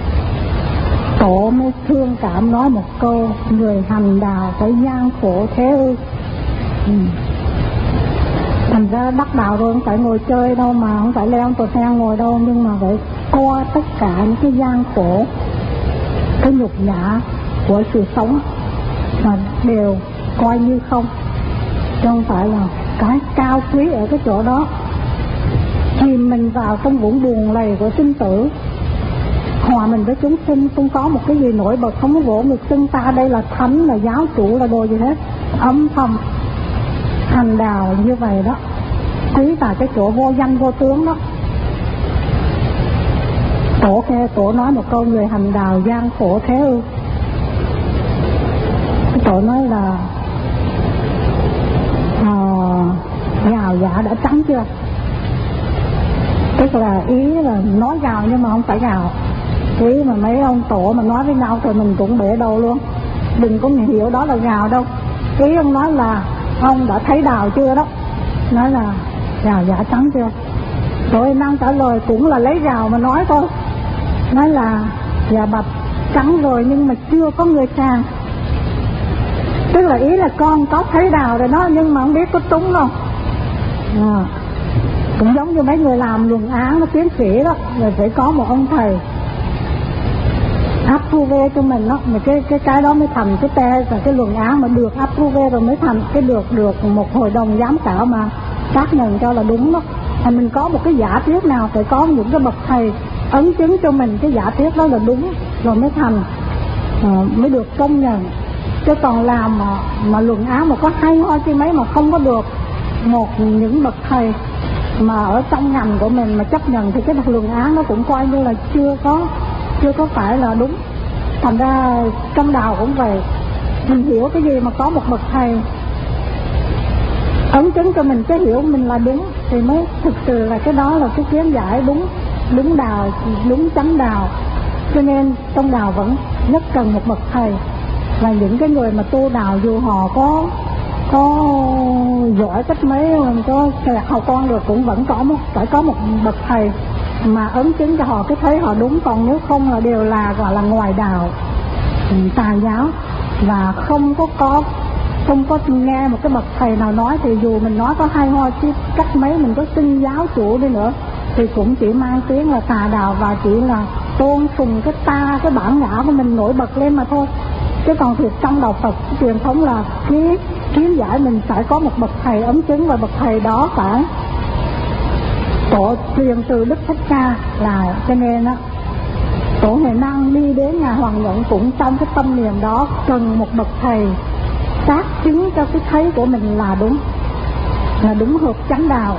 Speaker 1: Tổ mới thương cảm nói một câu: người hành đạo phải gian khổ thế ư? Ừ. Thành ra đắc đạo rồi không phải ngồi chơi đâu, mà không phải leo tòa xe ngồi đâu, nhưng mà phải coi tất cả những cái gian khổ, cái nhục nhã của sự sống mà đều coi như không, chứ không phải là cái cao quý ở cái chỗ đó. Chìm mình vào trong vũng buồn lầy của sinh tử, hòa mình với chúng sinh, không có một cái gì nổi bật, không có vỗ ngực xưng ta đây là thánh, là giáo chủ, là đồ gì hết, âm thầm hành đạo như vậy đó, quý vào cái chỗ vô danh vô tướng đó. Tổ khe tổ nói một câu: người hành đạo gian khổ thế ư? Tổ nói là à, gào giả đã trắng chưa? Tức là ý là nói gào nhưng mà không phải gào. Ý mà mấy ông tổ mà nói với nhau thì mình cũng bể đầu luôn, đừng có hiểu đó là gào đâu. Ý ông nói là ông đã thấy đào chưa đó, nói là gào giả trắng chưa. Rồi năng trả lời cũng là lấy gào mà nói thôi, nói là dạ bạch trắng rồi nhưng mà chưa có người sàng. Tức là ý là con có thấy đào rồi đó, nhưng mà không biết có trúng đâu. À, cũng giống như mấy người làm luận án nó tiến sĩ đó, rồi phải có một ông thầy approve cho mình đó, mà cái cái cái đó mới thành cái te, và cái luận án mà được approve rồi mới thành cái được được một hội đồng giám khảo mà xác nhận cho là đúng đó. Thì mình có một cái giả thuyết nào phải có những cái bậc thầy ấn chứng cho mình cái giả thuyết đó là đúng rồi mới thành, à, mới được công nhận. Chứ còn làm mà, mà luận án mà có hay ho chi mấy mà không có được một những bậc thầy mà ở trong ngành của mình mà chấp nhận, thì cái luận án nó cũng coi như là chưa có chưa có phải là đúng. Thành ra trong đạo cũng vậy, mình hiểu cái gì mà có một bậc thầy ấn chứng cho mình cái hiểu mình là đúng thì mới thực sự là cái đó là cái kiến giải đúng, đúng đạo, đúng chánh đạo. Cho nên trong đạo vẫn rất cần một bậc thầy, và những cái người mà tu đạo dù họ có có giỏi cách mấy, có lạc hào con được, cũng vẫn có một phải có một bậc thầy mà ấn chứng cho họ cái thấy họ đúng. Còn nếu không là đều là gọi là ngoài đạo, tà giáo, và không có có không có nghe một cái bậc thầy nào nói, thì dù mình nói có hay ho chứ cách mấy, mình có xưng giáo chủ đi nữa thì cũng chỉ mang tiếng là tà đạo, và chỉ là tôn sùng cái ta, cái bản ngã của mình nổi bật lên mà thôi. Chứ còn thiệt trong đạo Phật truyền thống là cái kiến giải mình phải có một bậc thầy ấn chứng, và bậc thầy đó phải tổ truyền từ Đức Thích Ca là. Cho nên á, Tổ Huệ Năng đi đến nhà Hoàng Nhẫn cũng trong cái tâm niệm đó, cần một bậc thầy xác chứng cho cái thấy của mình là đúng, là đúng hợp chánh đạo.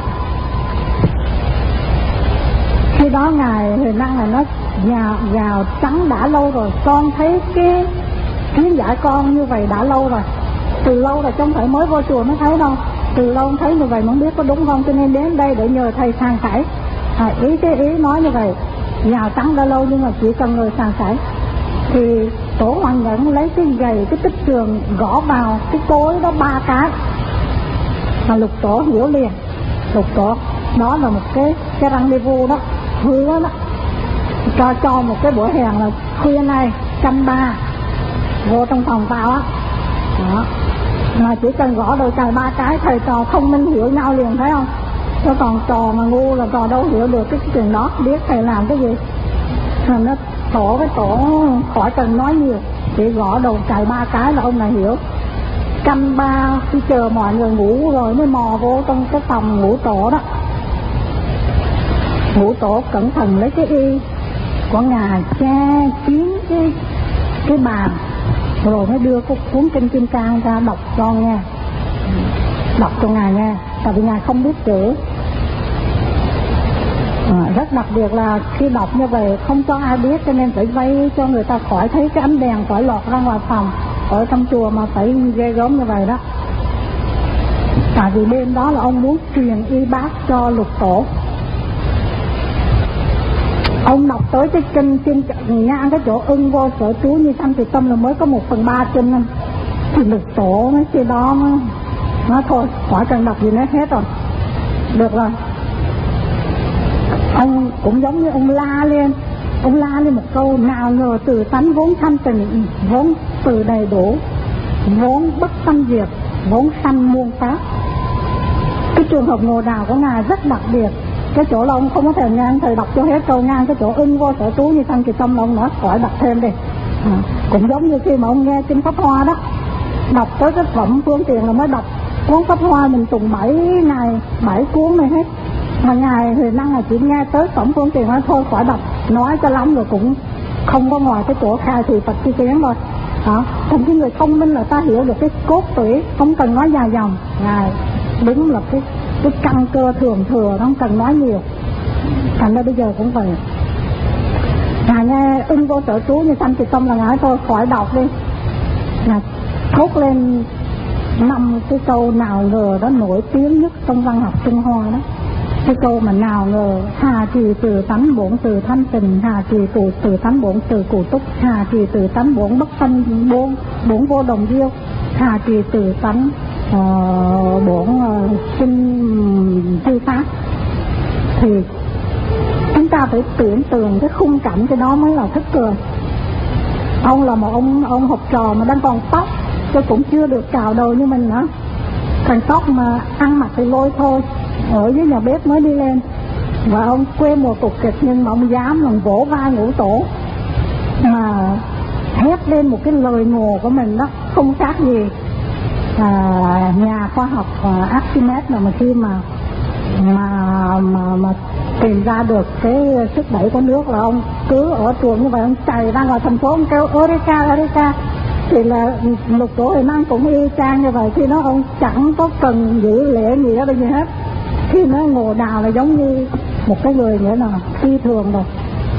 Speaker 1: Khi đó ngài Huệ Năng là nói gào, gào trắng đã lâu rồi, con thấy cái kiến giải con như vậy đã lâu rồi, từ lâu rồi, chứ không phải mới vô chùa mới thấy đâu, từ lâu thấy như vậy mà không biết có đúng không, cho nên đến đây để nhờ thầy sàng sải. À, ý cái ý nói như vậy, gào trắng đã lâu nhưng mà chỉ cần người sàng sải. Thì Tổ Hoàng Nhẫn lấy cái gậy, cái tích trường gõ vào cái cối đó ba cái, mà Lục Tổ hiểu liền. Lục Tổ đó là một cái cái rendezvous đó, hứa đó, cho cho một cái buổi hẹn là khuya nay canh ba vô trong phòng tao á, đó. Mà chỉ cần gõ đôi cài ba cái, thầy trò thông minh hiểu nhau liền, thấy không? Chứ còn trò mà ngu là trò đâu hiểu được cái chuyện đó, biết thầy làm cái gì. Rồi nó tổ với tổ khỏi cần nói nhiều, chỉ gõ đầu cài ba cái là ông này hiểu. Canh ba khi chờ mọi người ngủ rồi mới mò vô trong cái phòng ngủ tổ đó. Ngũ Tổ cẩn thận lấy cái y của ngài che kín cái cái bàn, rồi mới đưa cái cuốn kinh Kim Cang ra đọc cho nghe, đọc cho ngài nghe, tại vì ngài không biết chữ. À, rất đặc biệt là khi đọc như vậy không cho ai biết, cho nên phải vây cho người ta khỏi thấy cái ánh đèn, khỏi lọt ra ngoài phòng. Ở trong chùa mà phải ghê gớm như vậy đó. Tại vì đêm đó là ông muốn truyền y bác cho Lục Tổ. Ông đọc tới cái kinh xin nhãn cái chỗ ưng vô sở trú như sanh thì tâm là mới có một phần ba kinh thì lực tổ mấy cái đó mà nói thôi khỏi cần đọc gì nữa hết rồi, được rồi. Ông cũng giống như ông la lên, ông la lên một câu: nào ngờ từ tánh vốn thanh tịnh, vốn từ đầy đủ, vốn bất sanh diệt, vốn sanh muôn pháp. Cái trường hợp ngộ đạo của ngài rất đặc biệt. Cái chỗ là ông không có thể nghe thầy đọc cho hết câu ngang cái chỗ ưng vô sở trú như sanh thì tâm là ông nói khỏi đọc thêm đi. À, cũng giống như khi mà ông nghe kinh Pháp Hoa đó, đọc tới cái phẩm phương tiện là mới đọc cuốn Pháp Hoa mình tùng bảy ngày bảy cuốn này hết, mà ngài Huệ Năng là chỉ nghe tới phẩm phương tiện nói thôi khỏi đọc, nói cho lắm rồi cũng không có ngoài cái chỗ khai thị Phật chi kiến thôi. Đó, thành cái người thông minh là ta hiểu được cái cốt tủy, không cần nói dài dòng. Ngài đúng là cái cái căn cơ thường thừa, không cần nói nhiều. Thành ra bây giờ cũng vậy. Ngài nghe ưng vô sở trú như sanh thì tâm là ngài thôi khỏi đọc đi. Ngài thốt lên năm cái câu nào ngờ đó nổi tiếng nhất trong văn học Trung Hoa đó. Cái câu mà nào ngờ hà trì từ tánh bổn từ thanh tình, hà trì từ từ tánh bổn từ cụ túc, hà trì từ tánh bổn bất sanh bổn bổn vô đồng diêu, hà trì từ tánh uh, bổn uh, sinh tư pháp. Thì chúng ta phải tưởng tượng cái khung cảnh cái đó mới là thức cười. Ông là một ông ông học trò mà đang còn tóc, chứ cũng chưa được cạo đầu như mình nữa, còn tóc mà ăn mặc thì lôi thôi, ở dưới nhà bếp mới đi lên. Và ông quên một tục kịch nhưng mà ông dám lòng vỗ vai Ngũ Tổ mà hét lên một cái lời ngồ của mình đó, không khác gì à, nhà khoa học à, Archimedes là mà khi mà mà mà mà tìm ra được cái sức đẩy của nước là ông cứ ở chuồng như vậy, ông chạy ra ngoài thành phố ông kêu Eureka Eureka. Thì là Lục Tổ Huệ Năng cũng y chang như vậy, khi nó ông chẳng có cần giữ lễ gì đó gì hết. Khi nó ngộ đạo là giống như một cái người nghĩa là phi thường rồi.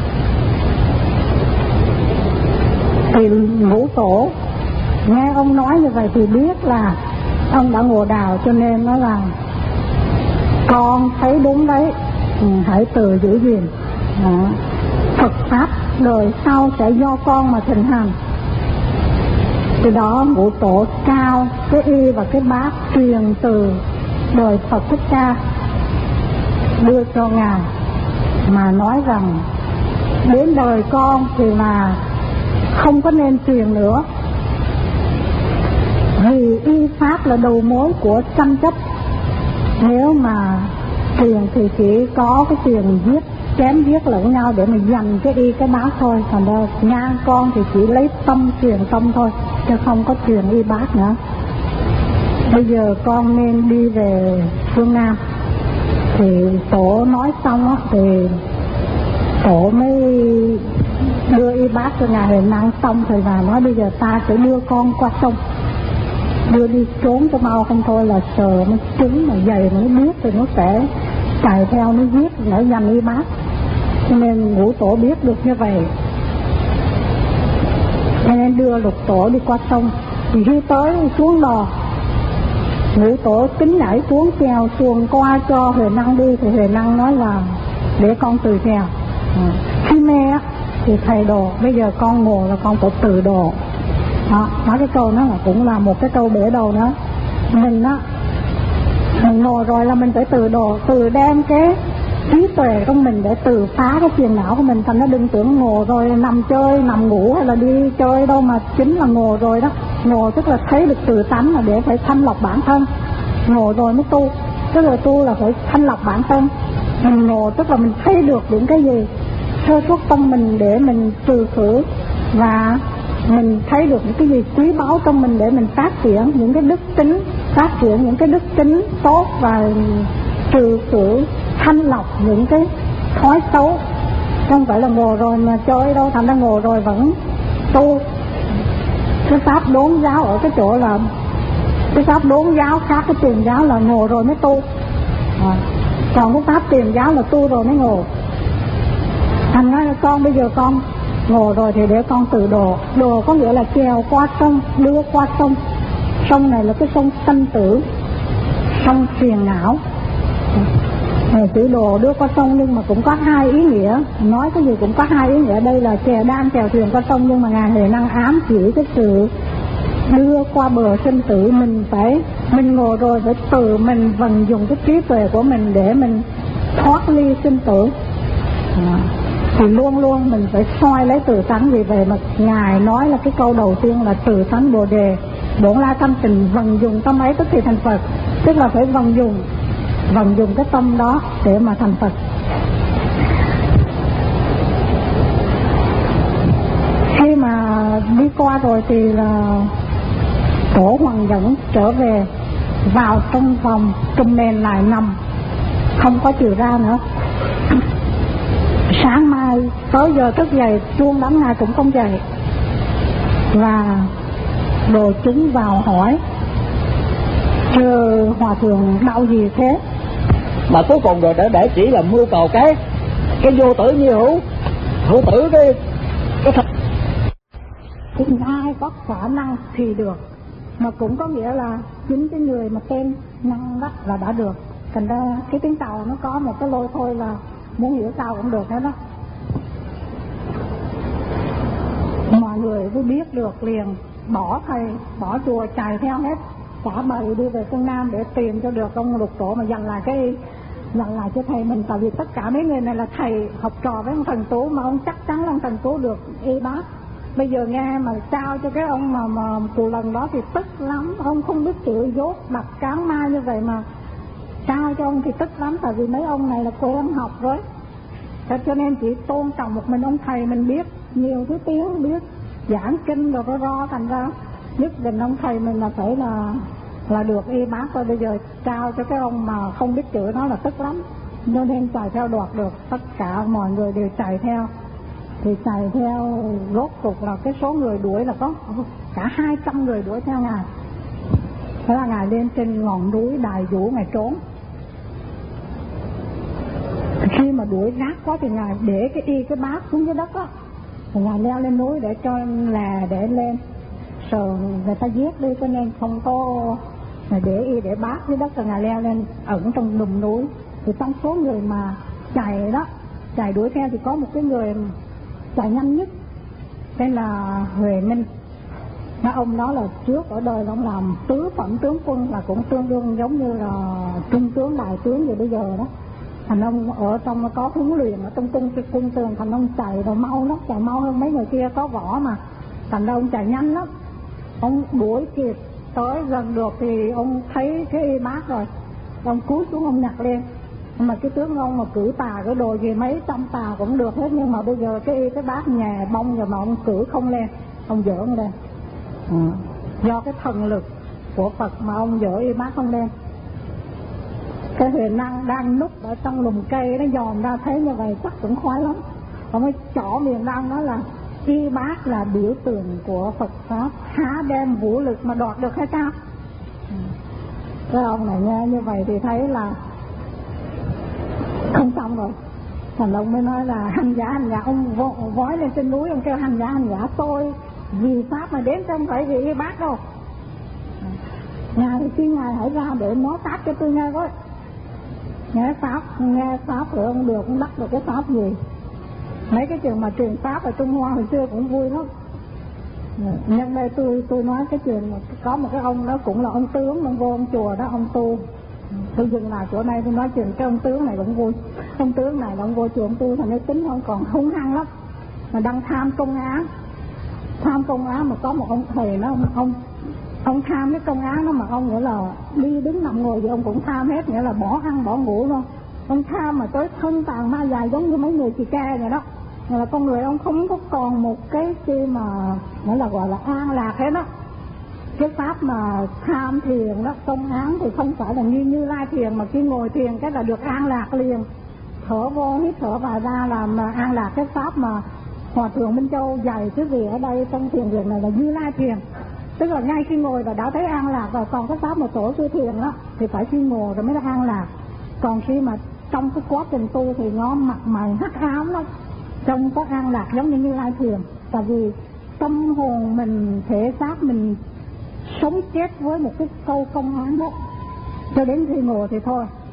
Speaker 1: Thì Ngũ Tổ nghe ông nói như vậy thì biết là ông đã ngộ đạo, cho nên nói là con thấy đúng đấy, hãy tự giữ gìn. Phật Pháp đời sau sẽ do con mà thành hành. Từ đó Ngũ Tổ cao cái y và cái bát truyền từ đời Phật Thích Ca đưa cho ngài, mà nói rằng đến đời con thì là không có nên truyền nữa, vì y pháp là đầu mối của tranh chấp. Nếu mà truyền thì chỉ có cái truyền giết chém giết lẫn nhau để mà giành cái y cái bát thôi. Còn đâu ngang con thì chỉ lấy tâm truyền tâm thôi, chứ không có truyền y bát nữa. Bây giờ con nên đi về phương Nam. Thì Tổ nói xong á, thì Tổ mới đưa y bát cho ngài Huệ Năng xong rồi và nói bây giờ ta sẽ đưa con qua sông, đưa đi trốn cho mau, không thôi là sờ nó trứng mà dày nó biết thì nó sẽ chạy theo nó giết nó giành y bát. Cho nên Ngũ Tổ biết được như vậy, cho nên đưa Lục Tổ đi qua sông. Thì khi tới xuống đò, Ngũ Tổ kính nảy xuống chèo xuồng qua cho Huệ Năng đi. Thì Huệ Năng nói là để con tự chèo. À, khi mê á thì thầy đồ, bây giờ con ngồi là con phải tự đồ. Đó, nói cái câu đó là cũng là một cái câu bể đầu nữa. Mình á, mình ngồi rồi là mình phải tự đồ, tự đem cái trí tuệ trong mình để tự phá cái phiền não của mình. Thành nó đừng tưởng ngồi rồi nằm chơi, nằm ngủ hay là đi chơi đâu, mà chính là ngồi rồi đó. Ngồi tức là thấy được tự tánh, là để phải thanh lọc bản thân. Ngồi rồi mới tu, tức là tu là phải thanh lọc bản thân. Mình ngồi tức là mình thấy được những cái gì sơ suất trong mình để mình trừ khử, và mình thấy được những cái gì quý báu trong mình để mình phát triển những cái đức tính, phát triển những cái đức tính tốt và trừ khử, thanh lọc những cái thói xấu. Không phải là ngồi rồi mà chơi đâu, thành ra ngồi rồi vẫn tu. Cái pháp đốn giáo ở cái chỗ là cái pháp đốn giáo khác cái tiền giáo là ngồi rồi mới tu. À, còn cái pháp tiền giáo là tu rồi mới ngồi. Thành ra là con bây giờ con ngồi rồi thì để con tự đồ. Đồ có nghĩa là chèo qua sông, đưa qua sông. Sông này là cái sông sanh tử, sông phiền não. Chữ đồ đưa qua sông nhưng mà cũng có hai ý nghĩa, nói cái gì cũng có hai ý nghĩa. Đây là chèo đang chèo thuyền qua sông, nhưng mà Ngài Huệ Năng ám chỉ cái sự đưa qua bờ sinh tử. Mình phải mình ngồi rồi phải tự mình vận dụng cái trí tuệ của mình để mình thoát ly sinh tử. À, thì luôn luôn mình phải soi lấy từ tánh. Vì vậy mà Ngài nói là cái câu đầu tiên là từ tánh Bồ Đề, bổn la tâm tình vận dụng tâm ấy tức thì thành Phật. Tức là phải vận dụng vận dụng cái tâm đó để mà thành Phật. Khi mà đi qua rồi thì là Tổ Hoàng dẫn trở về vào trong phòng, trùm mền lại nằm, không có chịu ra nữa. Sáng mai tới giờ thức dậy, chuông đám Ngài cũng không dậy. Và đồ chúng vào hỏi: thưa Hòa Thượng, đau gì thế?
Speaker 2: Mà cuối cùng rồi để, để chỉ là mưu cầu cái cái vô tử như hữu hữu tử cái cái thật.
Speaker 1: Thì ai có khả năng thì được, mà cũng có nghĩa là chính cái người mà tên năng đắc là đã được. Thành ra cái tiếng Tàu nó có một cái lôi thôi là muốn hiểu sao cũng được hết đó. Mọi người cứ biết được liền bỏ thầy, bỏ chùa chạy theo hết, cả bầy đi về phương Nam để tìm cho được ông Lục Tổ mà dành lại cái dành lại cho thầy mình. Tại vì tất cả mấy người này là thầy học trò với ông Thần Tú, mà ông chắc chắn là ông Thần Tú được y bác. Bây giờ nghe mà trao cho cái ông mà, mà từ lần đó thì tức lắm. Ông không biết chữ dốt đặt cán ma như vậy mà trao cho ông thì tức lắm. Tại vì mấy ông này là quen học rồi, thế cho nên chỉ tôn trọng một mình ông thầy mình biết nhiều thứ tiếng, biết giảng kinh rồi có ro. Thành ra nhất định ông thầy mình là phải là là được y bác. Rồi bây giờ trao cho cái ông mà không biết chữ nó là tức lắm, cho nên chạy theo đoạt được. Tất cả mọi người đều chạy theo, thì chạy theo rốt cuộc là cái số người đuổi là có cả hai trăm người đuổi theo Ngài. Thế là Ngài lên trên ngọn núi Đại Vũ, Ngài trốn. Khi mà đuổi gắt quá thì Ngài để cái y cái bát xuống dưới đất á, thì Ngài leo lên núi để cho là để lên sợ người ta giết đi, cho nên không có mà để y để bát dưới đất. Rồi Ngài leo lên ẩn trong đùm núi. Thì trong số người mà chạy đó, chạy đuổi theo thì có một cái người chạy nhanh nhất, tên là Huệ Minh. Nó ông đó là trước ở đời ông làm tứ phẩm tướng quân, là cũng tương đương giống như là trung tướng đại tướng như bây giờ đó. Thành ông ở trong có huấn luyện ở trong cung cung tường, thành ông chạy rồi mau lắm, chạy mau hơn mấy người kia có võ mà. Thành ra ông chạy nhanh lắm. Ông đuổi kịp tới gần được thì ông thấy cái y bát rồi, ông cúi xuống ông nhặt lên. Mà cái tướng ông mà cử tà cái đồ gì mấy trăm tà cũng được hết, nhưng mà bây giờ cái y cái bát nhà bông rồi mà ông cử không lên, ông dỡ ông lên. Ừ. Do cái thần lực của Phật mà ông dỡ y bát không lên. Cái Huệ Năng đang núp ở trong lùm cây nó dòm ra thấy như vậy chắc cũng khoái lắm. Ông ấy trỏ miệng đang nói là y bát là biểu tượng của Phật Pháp, há đem vũ lực mà đoạt được hay sao? Ừ. Cái ông này nghe như vậy thì thấy là không xong rồi. Thành ông mới nói là hành giả hành giả, ông vói lên trên núi, ông kêu hành giả hành giả, tôi vì Pháp mà đến không phải vì y bát đâu. Ngài thì xin Ngài hãy ra để nói Pháp cho tôi nghe với. Nghe Pháp, nghe Pháp rồi ông được, ông đắc được cái Pháp gì. Mấy cái chuyện mà truyền Pháp ở Trung Hoa hồi xưa cũng vui lắm. Nhân đây tôi tôi nói cái chuyện mà có một cái ông đó cũng là ông tướng, ông vô ông chùa đó ông tu. Tôi dừng lại chỗ này tôi nói chuyện cái ông tướng này cũng vui. Ông tướng này là ông vô chùa ông tu, thành ra tính không còn hung hăng lắm. Mà đang tham công án. Tham công án mà có một ông thầy đó, ông ông, ông tham cái công án đó mà ông nghĩa là đi đứng nằm ngồi gì ông cũng tham hết, nghĩa là bỏ ăn bỏ ngủ luôn. Ông tham mà tới thân tàn ma dài giống như mấy người chị ca vậy đó. Nghĩa là con người ông không có còn một cái gì mà nghĩa là gọi là an lạc hết đó. Cái pháp mà tham thiền đó, công án thì không phải là như Như Lai thiền mà khi ngồi thiền cái là được an lạc liền. Thở vô hít thở vào ra là mà an lạc. Cái pháp mà Hòa Thượng Minh Châu dạy cái gì ở đây trong thiền viện này là Như Lai thiền, tức là ngay khi ngồi là đã thấy an lạc rồi. Còn cái pháp mà tổ sư thiền đó thì phải khi ngồi rồi mới được an lạc. Còn khi mà trong cái quá trình tu thì nó mặt mày hắc ám lắm, trông có an lạc giống như Như Lai thiền. Tại vì tâm hồn mình, thể xác mình sống chết với một cái câu công án đó, cho đến khi ngồi thì thôi.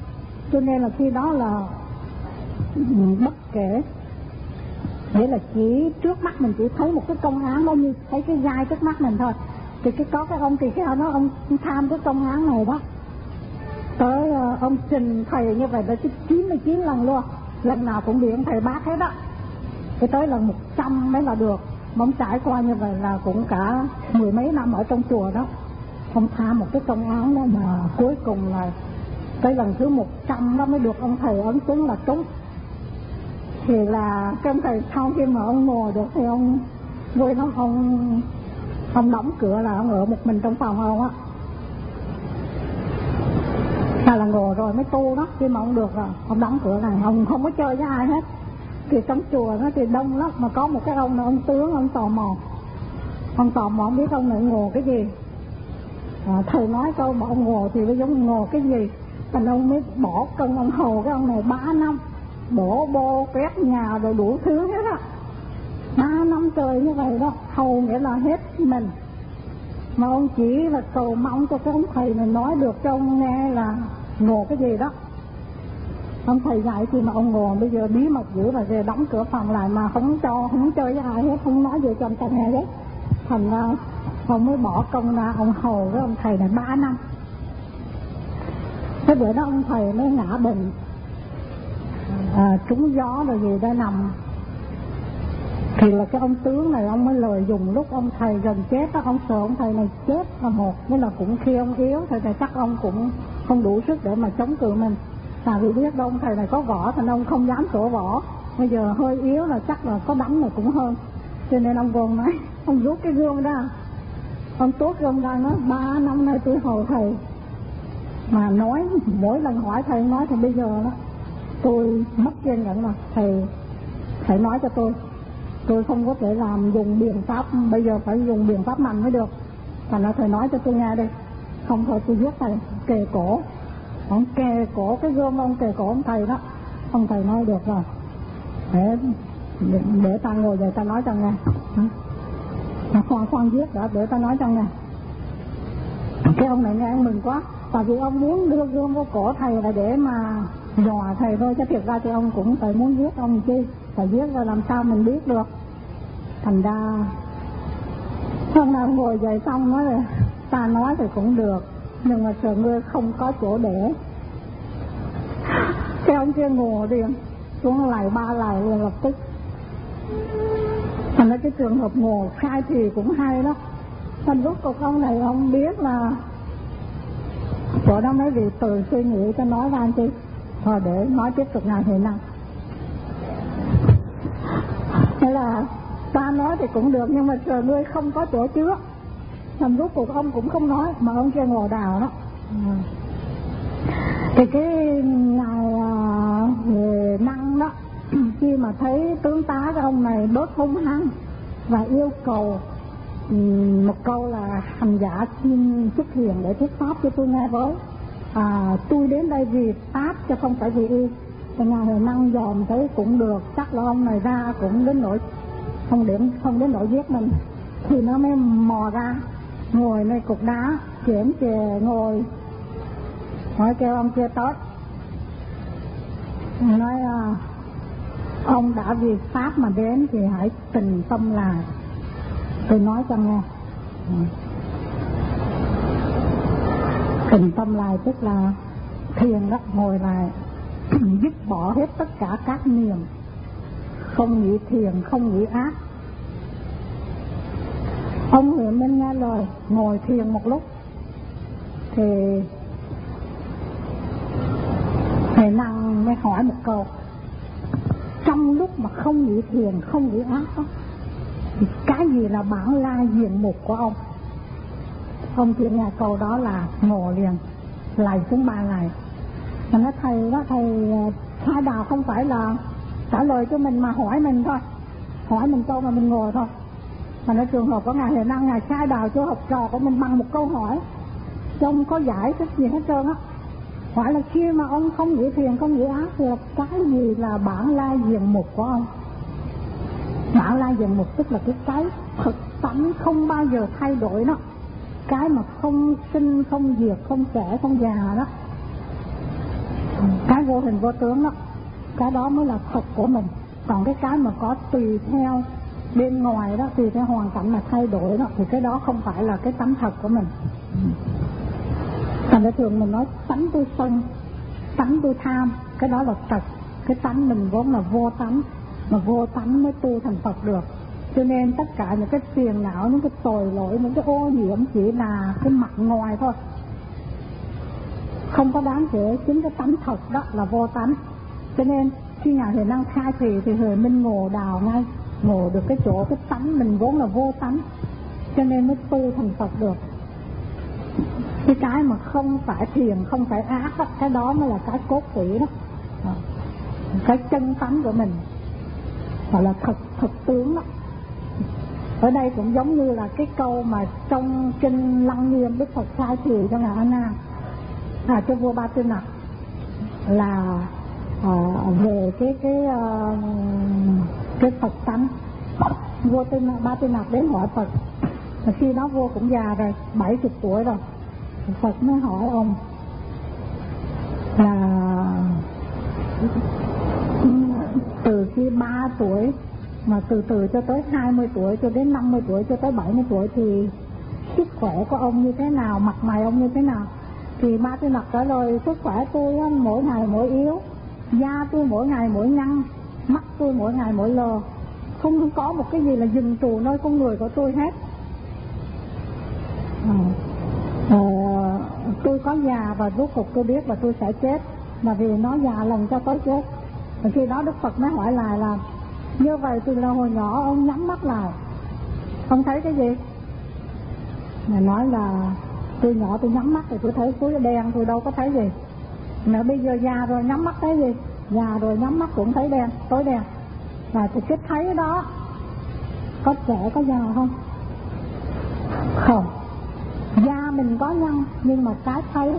Speaker 1: cho nên là khi đó là bất kể, nghĩa là chỉ trước mắt mình chỉ thấy một cái công án đó, như thấy cái gai trước mắt mình thôi. Thì cái có cái ông tỳ kheo đó, ông tham cái công án này đó, tới uh, ông trình thầy như vậy tới chín mươi chín lần luôn, lần nào cũng bị ông thầy bác hết đó. Cái tới lần một trăm mới là được. Mà ông trải qua như vậy là cũng cả mười mấy năm ở trong chùa đó, ông tham một cái công án đó, mà cuối cùng là tới lần thứ một trăm đó mới được ông thầy ấn chứng là trúng. Thì là cái ông thầy sau khi mà ông ngồi được thì ông vui lắm, ông ông đóng cửa là ông ở một mình trong phòng ông á. Hay là ngồi rồi mới tu đó, khi mà ông được rồi ông đóng cửa này, ông không có chơi với ai hết. Thì trong chùa nó thì đông lắm, mà có một cái ông là ông tướng, ông tò mò, ông tò mò không biết ông này ngồi cái gì. À, thầy nói câu mà ông ngồi thì bây giống ngồi cái gì, thành ông mới bỏ công ông hầu cái ông này ba năm, đổ bô quét nhà rồi đủ thứ hết á, ba năm trời như vậy đó, hầu nghĩa là hết mình. Mà ông chỉ là cầu mong cho cái ông thầy này nói được cho ông nghe là ngồi cái gì đó. Ông thầy dạy thì mà ông ngồi bây giờ bí mật dữ, và về đóng cửa phòng lại mà không cho, không chơi với ai hết, không nói gì cho ông thầy nghe hết. Thành ra ông mới bỏ công ra ông hầu với ông thầy này ba năm. Cái bữa đó ông thầy mới ngã bệnh, à, trúng gió rồi gì đã nằm. Thì là cái ông tướng này ông mới lời dùng lúc ông thầy gần chết đó, ông sợ ông thầy này chết là một, nên là cũng khi ông yếu thì chắc ông cũng không đủ sức để mà chống cự mình. Tại vì biết đâu ông thầy này có võ thành ông không dám sổ võ, bây giờ hơi yếu là chắc là có đánh là cũng hơn. Cho nên ông gồm nói, ông rút cái gương ra, ông tốt gương ra nói ba năm nay tôi hầu thầy, mà nói mỗi lần hỏi thầy nói thì bây giờ đó tôi mất kiên nhẫn mà thầy thầy nói cho tôi tôi không có thể làm dùng biện pháp, bây giờ phải dùng biện pháp mạnh mới được. Thành ra thầy nói cho tôi nghe đi, không thôi tôi giết thầy. Kề cổ, ông kề cổ cái gươm, ông kề cổ ông thầy đó. Ông thầy nói được rồi, để để, để ta ngồi về ta nói cho nghe. Mà khoan khoan giết đã, để ta nói cho nghe. Cái ông này nghe anh mừng quá, tại vì ông muốn đưa gươm vô cổ thầy là để mà dò thầy thôi, chứ thiệt ra thì ông cũng phải muốn giết ông chi, phải giết rồi làm sao mình biết được. Thành ra hôm nào ngồi dậy xong nói rồi, ta nói thì cũng được, nhưng mà sợ ngươi không có chỗ để. Cái ông kia ngồi liền xuống lại ba lại liền lập tức. Thành ra cái trường hợp ngồi khai thì cũng hay đó. Thành rút cuộc ông này ông biết là chỗ đó mấy vị từ suy nghĩ cho nói ra chi. Thôi để nói tiếp tục ngày hiện nay. Thế là ta nói thì cũng được, nhưng mà trời ngươi không có chỗ chứa. Thành rút cuộc ông cũng không nói, mà ông kia ngồi đào đó. Thì cái ngài về năng đó, khi mà thấy tướng tá cái ông này bớt hung hăng và yêu cầu một câu là hành giả xin xuất hiện để thuyết pháp cho tôi nghe với, à, tôi đến đây vì pháp chứ không phải vì yêu. Thì ngài Huệ Năng dòm thấy cũng được, chắc là ông này ra cũng đến nỗi không điểm không đến nỗi giết mình, thì nó mới mò ra ngồi nơi cục đá chuyển chè ngồi, nói kêu ông kia tốt, nói à, ông đã vì pháp mà đến thì hãy tình tâm lại. Tôi nói cho nghe, tình tâm lại tức là thiền đó, ngồi lại dứt bỏ hết tất cả các niềm, không nghĩ thiền, không nghĩ ác. Ông Huyền Minh nghe lời ngồi thiền một lúc, thì thầy Năng mới hỏi một câu, trong lúc mà không nghĩ thiền, không nghĩ ác đó, thì cái gì là bản lai diện mục của ông? Ông chỉ nghe câu đó là ngồi liền, lạy xuống ba lạy. Mà nói thầy đó, thầy khai đạo không phải là trả lời cho mình mà hỏi mình thôi, hỏi mình câu mà mình ngồi thôi. Mà nói trường hợp có ngài Huệ Năng, ngài khai đạo cho học trò của mình bằng một câu hỏi, chứ ông có giải thích gì hết trơn á. Hỏi là khi mà ông không nghĩ thiền, không nghĩ ác thì cái gì là bản lai diện mục của ông? Bản lai diện mục tức là cái cái thực tánh không bao giờ thay đổi đó, cái mà không sinh, không diệt, không trẻ, không già đó. Cái vô hình vô tướng đó, cái đó mới là thật của mình. Còn cái cái mà có tùy theo bên ngoài đó, tùy theo hoàn cảnh mà thay đổi đó, thì cái đó không phải là cái tánh thật của mình. Thành ra thường mình nói tánh tôi sân, tánh tôi tham, cái đó là thật. Cái tánh mình vốn là vô tánh, mà vô tánh mới tu thành Phật được. Cho nên tất cả những cái phiền não, những cái tội lỗi, những cái ô nhiễm chỉ là cái mặt ngoài thôi, không có đáng kể. Chính cái tánh thật đó là vô tánh. Cho nên khi nhà Huệ Năng khai thị thì Huệ Minh ngộ đào ngay, ngộ được cái chỗ cái tánh mình vốn là vô tánh, cho nên mới tu thành Phật được. Cái cái mà không phải thiền, không phải ác đó, cái đó mới là cái cốt thủy đó, cái chân tánh của mình, gọi là thực thực tướng đó. Ở đây cũng giống như là cái câu mà trong kinh Lăng Nghiêm Đức Phật khai thị cho ngài A Nan, à, cho vua Ba Tư Nặc, là à, về cái cái uh, cái Phật tánh. Vua Tư Nặc, Ba Tư Nặc đến hỏi Phật, và khi đó vua cũng già rồi, bảy chục tuổi rồi. Phật mới hỏi ông là từ khi ba tuổi mà từ từ cho tới hai mươi tuổi, cho đến năm mươi tuổi, cho tới bảy mươi tuổi thì sức khỏe của ông như thế nào, mặt mày ông như thế nào? Thì Ba Tư Nặc trả lời, sức khỏe tôi mỗi ngày mỗi yếu, da tôi mỗi ngày mỗi nhăn, mắt tôi mỗi ngày mỗi lờ, không có một cái gì là dừng trù nơi con người của tôi hết. à, à, tôi có già và rốt cuộc tôi biết là tôi sẽ chết, là vì nó già lần cho tới chết. Và khi đó Đức Phật mới hỏi lại là, như vậy thì là hồi nhỏ ông nhắm mắt lại, ông thấy cái gì? Ngài nói là tôi nhỏ tôi nhắm mắt thì tôi thấy suối đen, tôi đâu có thấy gì. Mà bây giờ già rồi nhắm mắt thấy gì? Già rồi nhắm mắt cũng thấy đen, tối đen. Và thì cái thấy đó có trẻ có già không? Không. Da mình có nhăn, nhưng mà cái thấy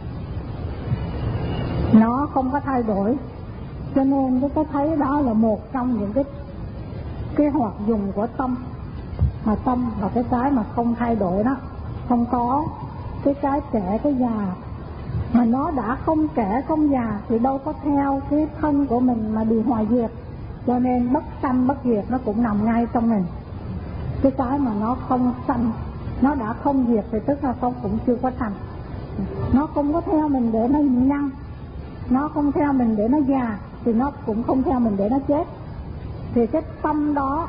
Speaker 1: nó không có thay đổi. Cho nên cái cái thấy đó là một trong những cái cái hoạt dụng của tâm. Mà tâm là cái cái mà không thay đổi đó, không có cái cái trẻ cái già. Mà nó đã không trẻ không già thì đâu có theo cái thân của mình mà đi hoại diệt. Cho nên bất sanh bất diệt nó cũng nằm ngay trong mình. Cái cái mà nó không sanh, nó đã không diệt thì tức là không cũng chưa có thành. Nó không có theo mình để nó nhăn, nó không theo mình để nó già, thì nó cũng không theo mình để nó chết. Thì cái tâm đó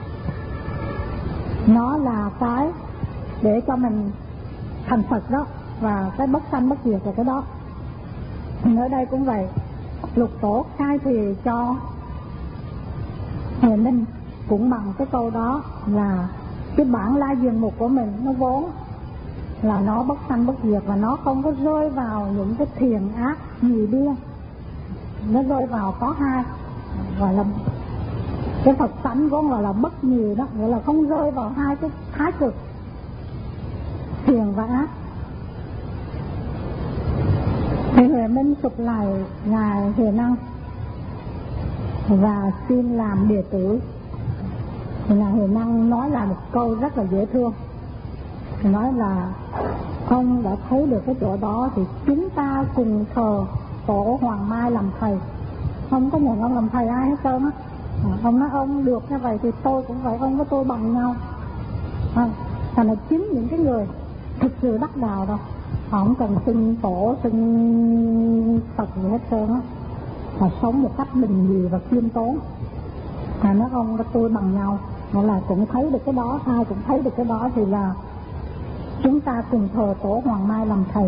Speaker 1: nó là cái để cho mình thành Phật đó. Và cái bất sanh bất diệt là cái đó. Ở đây cũng vậy, Lục Tổ khai thị cho Huệ Minh cũng bằng cái câu đó, là cái bản la diền mục của mình nó vốn là nó bất sanh bất diệt, và nó không có rơi vào những cái thiền ác nhì biên. Nó rơi vào có hai, gọi là cái Phật tánh vốn gọi là bất nhì đó, nghĩa là không rơi vào hai cái thái cực thiền và ác. Thì Huệ Minh sụp lại ngài Huệ Năng và xin làm đệ tử. Thì ngài Huệ Năng nói là một câu rất là dễ thương. Thì nói là ông đã thấy được cái chỗ đó thì chúng ta cùng thờ Tổ Hoàng Mai làm thầy. Không có nhận ông làm thầy ai hết trơn á. Ông nói ông được như vậy thì tôi cũng vậy, ông với tôi bằng nhau. À, thành là chính những cái người thực sự đắc đạo đâu, họ không cần xưng Tổ xưng Phật gì hết trơn á, họ sống một cách bình dị và khiêm tốn. À, nói ông với tôi bằng nhau, nghĩa là cũng thấy được cái đó, ai cũng thấy được cái đó, thì là chúng ta cùng thờ Tổ Hoàng Mai làm thầy.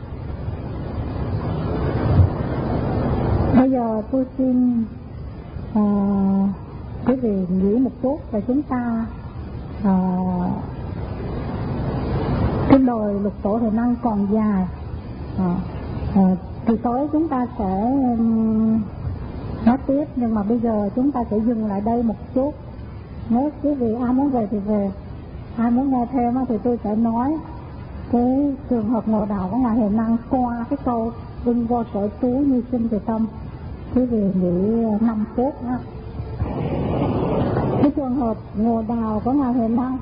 Speaker 1: Bây giờ tôi xin à, quý vị nghĩ một chút và chúng ta à, cái đời Lục Tổ Huệ Năng còn dài. à, à, thì tối chúng ta sẽ um, nói tiếp, nhưng mà bây giờ chúng ta sẽ dừng lại đây một chút. Nếu quý vị ai muốn về thì về, ai muốn nghe thêm thì tôi sẽ nói cái trường hợp ngộ đạo của ngài Huệ Năng qua cái câu ưng vô sở trú như sinh từ tâm. Quý vị nghĩ năm phút đó. Cái trường hợp ngộ đạo của ngài Huệ Năng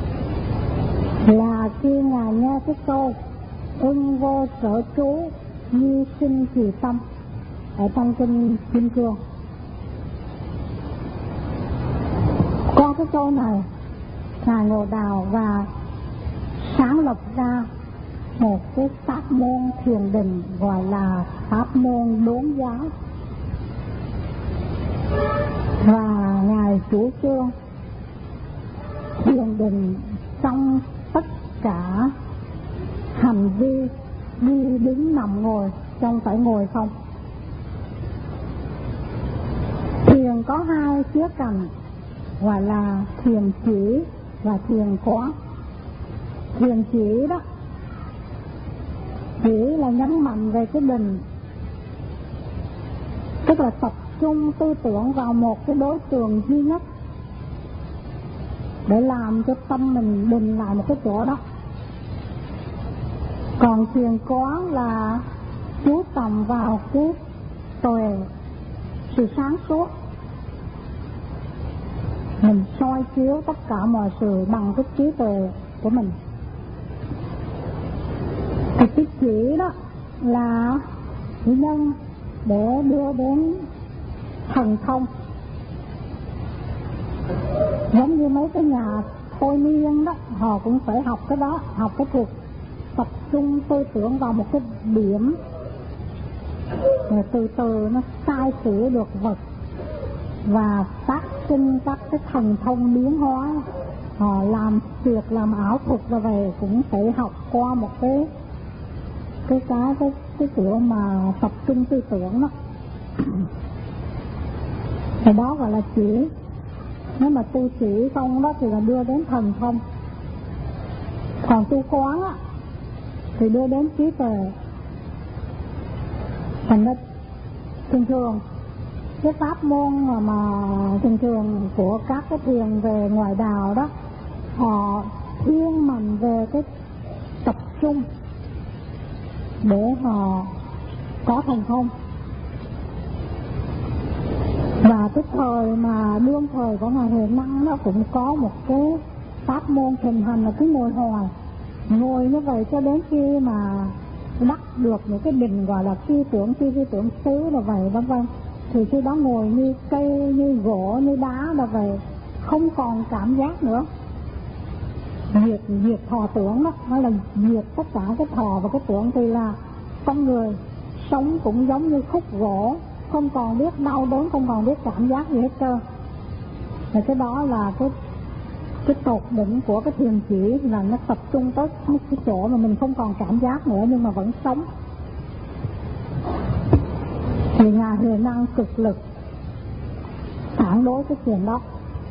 Speaker 1: là khi ngài nghe cái câu ưng vô sở trú như sinh trì tâm ở trong kinh Kim Cương. Qua cái câu này, Ngài Ngộ Đào và sáng lập ra một cái pháp môn thiền định gọi là pháp môn đốn giáo, và Ngài chủ trương thiền định trong tất cả hành vi đi đứng nằm ngồi, không phải ngồi không. Thiền có hai khía cạnh gọi là thiền chỉ và thiền quán. Thiền chỉ đó, chỉ là nhấn mạnh về cái định, tức là tập trung tư tưởng vào một cái đối tượng duy nhất để làm cho tâm mình định lại một cái chỗ đó. Còn thiền quán là chú tâm vào cái tuệ, sự sáng suốt, mình soi chiếu tất cả mọi sự bằng cái trí tuệ của mình. Thì cái chỉ đó là nhân để đưa đến thần thông. Giống như mấy cái nhà thôi miên đó, họ cũng phải học cái đó, học cái thuật tập trung tư tưởng vào một cái điểm, rồi từ từ nó sai sửa được vật và phát sinh các cái thần thông biến hóa. Họ làm việc, làm ảo thuật ra về cũng phải học qua một cái cái cái cái cái kiểu mà tập trung tư tưởng đó. Thì đó gọi là chỉ. Nếu mà tu chỉ không đó thì là đưa đến thần thông. Còn tu quán á thì đưa đến trí tuệ. Thành ra thường thường cái pháp môn mà, mà thường thường của các cái thiền về ngoại đạo đó, họ thiên mạnh về cái tập trung để họ có thành công. Và cái thời mà đương thời của Ngài Huệ Năng nó cũng có một cái pháp môn hình hành là cứ ngồi hoài, ngồi như vậy cho đến khi mà đắc được những cái định gọi là phi tưởng phi phi tưởng xứ là vậy vân vân. Thì khi đó ngồi như cây, như gỗ, như đá là vậy, không còn cảm giác nữa. Diệt, diệt thọ tưởng đó, nó là diệt tất cả cái thọ và cái tưởng. Thì là con người sống cũng giống như khúc gỗ, không còn biết đau đớn, không còn biết cảm giác gì hết trơn. Và cái đó là cái cái tột đỉnh của cái thiền chỉ, là nó tập trung tới cái chỗ mà mình không còn cảm giác nữa nhưng mà vẫn sống. Thì Ngài Huệ Năng cực lực phản đối cái chuyện đó.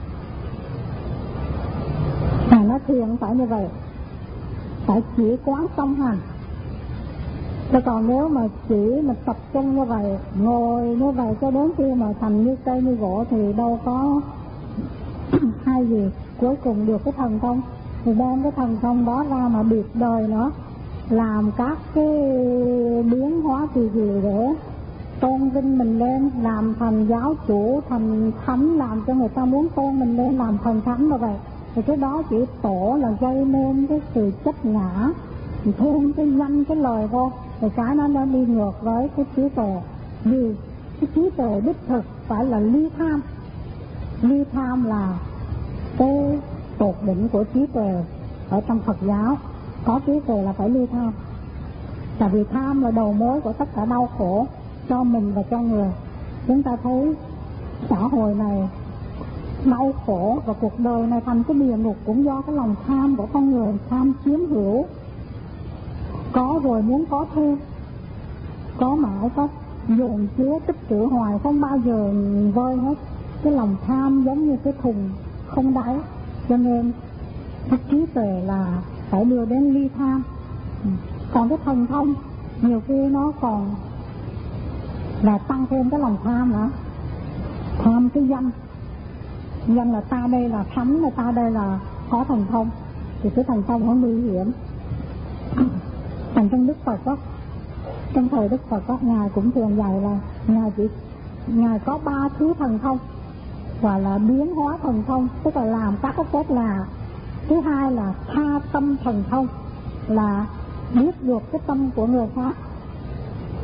Speaker 1: Ngài nói thiền phải như vậy, phải chỉ quán song hành. Chứ còn nếu mà chỉ mà tập trung như vậy, ngồi như vậy cho đến khi mà thành như cây như gỗ thì đâu có hay gì. Cuối cùng được cái thần thông thì đem cái thần thông đó ra mà biệt đời nữa, làm các cái biến hóa kỳ gì để tôn vinh mình lên, làm thành giáo chủ, thành thánh, làm cho người ta muốn tôn mình lên làm thần thánh như vậy. Thì cái đó chỉ tổ là gây nên cái sự chấp ngã, thêm cái danh cái lời vô, thì cái nó nó đi ngược với cái trí tuệ. Vì cái trí tuệ đích thực phải là ly tham. Ly tham là cái tột đỉnh của trí tuệ ở trong Phật giáo. Có trí tuệ là phải ly tham. Tại vì tham là đầu mối của tất cả đau khổ cho mình và cho người. Chúng ta thấy xã hội này đau khổ và cuộc đời này thành cái địa ngục cũng do cái lòng tham của con người, tham chiếm hữu. Có rồi muốn có thêm, có mãi có dồn chứa tích trữ hoài, không bao giờ vơi hết. Cái lòng tham giống như cái thùng không đáy. Cho nên cái trí tuệ là phải đưa đến ly tham. Còn cái thần thông nhiều khi nó còn là tăng thêm cái lòng tham nữa. Tham cái danh, danh là ta đây là thánh, là ta đây là có thần thông, thì cái thần thông nó nguy hiểm. Thành trong Đức Phật đó, trong thời Đức Phật đó, Ngài cũng thường dạy là Ngài chỉ Ngài có ba thứ thần thông, gọi là biến hóa thần thông, tức là làm các cái phép lạ. Thứ hai là tha tâm thần thông, là biết được cái tâm của người khác.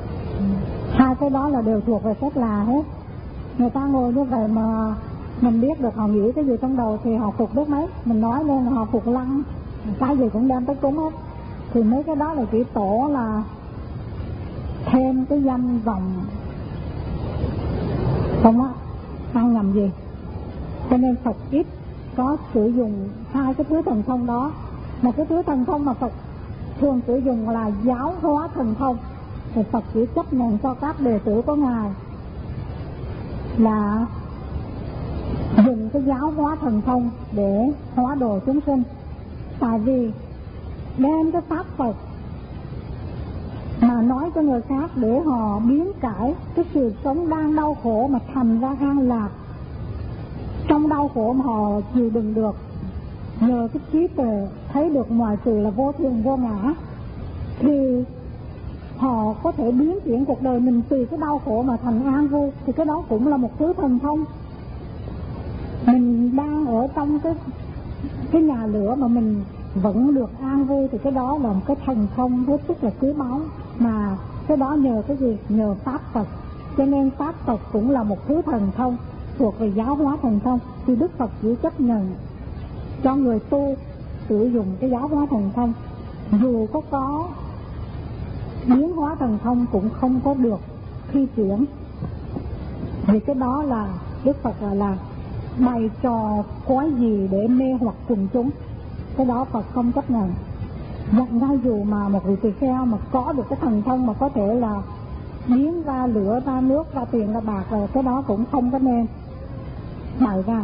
Speaker 1: hai cái đó là đều thuộc về phép là hết. Người ta ngồi như vậy mà mình biết được họ nghĩ cái gì trong đầu thì họ phục biết mấy. Mình nói lên là họ phục lăng, cái gì cũng đem tới cúng hết. Thì mấy cái đó là chỉ tổ là thêm cái danh vọng, không á, ăn nhầm gì. Cho nên Phật ít có sử dụng hai cái thứ thần thông đó. Một cái thứ thần thông mà Phật thường sử dụng là giáo hóa thần thông, thì Phật chỉ chấp nhận cho các đệ tử của Ngài là dùng cái giáo hóa thần thông để hóa độ chúng sinh. Tại vì đem cái pháp Phật mà nói cho người khác để họ biến cải cái sự sống đang đau khổ mà thành ra an lạc. Trong đau khổ mà họ chịu đựng được, nhờ cái trí tuệ thấy được mọi sự là vô thường vô ngã, thì họ có thể biến chuyển cuộc đời mình từ cái đau khổ mà thành an vui. Thì cái đó cũng là một thứ thần thông. Mình đang ở trong cái cái nhà lửa mà mình vẫn được an vui, thì cái đó là một cái thần thông hết sức là quý báu. Mà cái đó nhờ cái gì? Nhờ pháp Phật. Cho nên pháp Phật cũng là một thứ thần thông thuộc về giáo hóa thần thông. Thì Đức Phật chỉ chấp nhận cho người tu sử dụng cái giáo hóa thần thông, dù có có biến hóa thần thông cũng không có được thi chuyển. Vì cái đó là Đức Phật gọi là bày trò quái gì để mê hoặc quần chúng. Cái đó Phật không chấp nhận. Nhận ra dù mà một vị tỳ kheo mà có được cái thần thông mà có thể là biến ra lửa, ra nước, ra tiền, ra bạc, rồi cái đó cũng không có nên bày ra.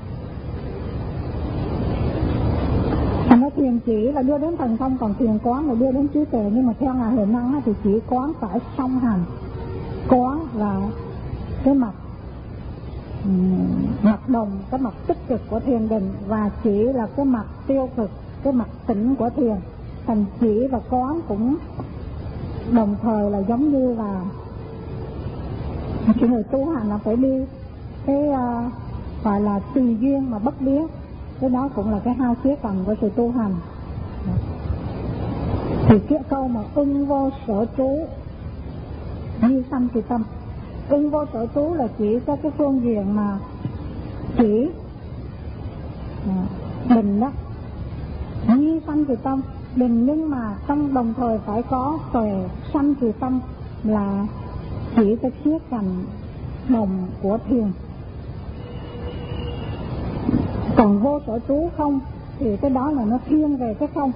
Speaker 1: Thành nói thiền chỉ là đưa đến thần thông, còn thiền quán là đưa đến trí tuệ. Nhưng mà theo Ngài Huệ Năng thì chỉ quán phải song hành. Quán là cái mặt mặt đồng, cái mặt tích cực của thiền định, và chỉ là cái mặt tiêu cực, cái mặt tĩnh của thiền. Thành chỉ và quán cũng đồng thời là giống như là người tu hành là phải đi cái uh, gọi là tùy duyên mà bất biến. Cái đó cũng là cái hai khía cạnh của sự tu hành. Thì cái câu mà ưng vô sở trú như sanh thì tâm, ưng vô sở trú là chỉ cho cái phương diện mà chỉ bình đó, như sanh thì tâm bình, nhưng mà trong đồng thời phải có tuệ sanh thì tâm là chỉ cái khía cạnh đồng của thiền. Còn vô sở trú không thì cái đó là nó thiên về cái không,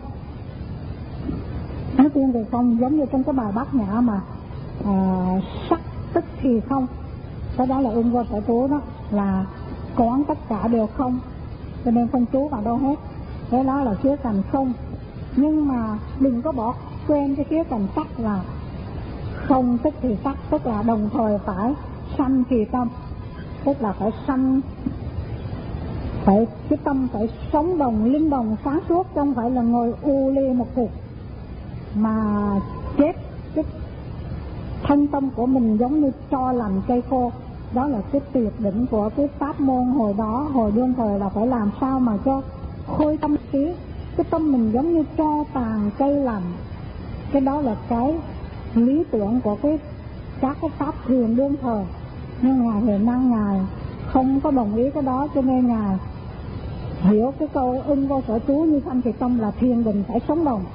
Speaker 1: nó thiên về không. Giống như trong cái bài Bát Nhã mà à, sắc tức thì không, cái đó là ưng vô sở trú, đó là quán tất cả đều không, cho nên không trú vào đâu hết. Cái đó là khía cạnh không. Nhưng mà đừng có bỏ quên cái khía cạnh sắc là không tức thì sắc, tức là đồng thời phải sanh thì tâm, tức là phải sanh, phải cái tâm phải sống đồng, linh đồng, sáng suốt, không phải là ngồi u lê một cục mà chết cái thân tâm của mình giống như cho làm cây khô. Đó là cái tuyệt đỉnh của cái pháp môn hồi đó, hồi đương thời, là phải làm sao mà cho khôi tâm trí. Cái tâm mình giống như cho tàn cây lành. Cái đó là cái lý tưởng của cái các cái pháp thiền đương thời. Nhưng Ngài Huệ Năng Ngài không có đồng ý cái đó, cho nên Ngài hiểu cái câu ưng vô sở trú như sanh thì tâm là thiền định phải sống đồng.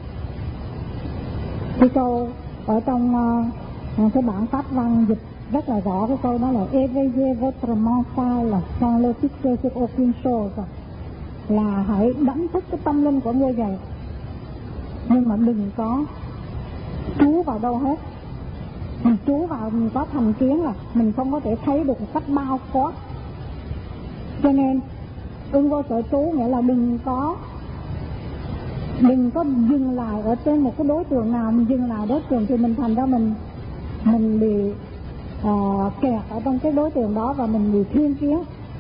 Speaker 1: Cái câu ở trong uh, cái bản pháp văn dịch rất là rõ cái câu đó là éveillez votre mental là sans le fixer sur aucune chose, là hãy đánh thức cái tâm linh của ngươi vậy, nhưng mà đừng có trú vào đâu hết. Mình trú vào mình có thành kiến là mình không có thể thấy được một cách bao quát. Cho nên ưng vô sở trú nghĩa là đừng có đừng có dừng lại ở trên một cái đối tượng nào. Mình dừng lại đối tượng thì mình thành ra mình mình bị uh, kẹt ở trong cái đối tượng đó và mình bị thiên kiến.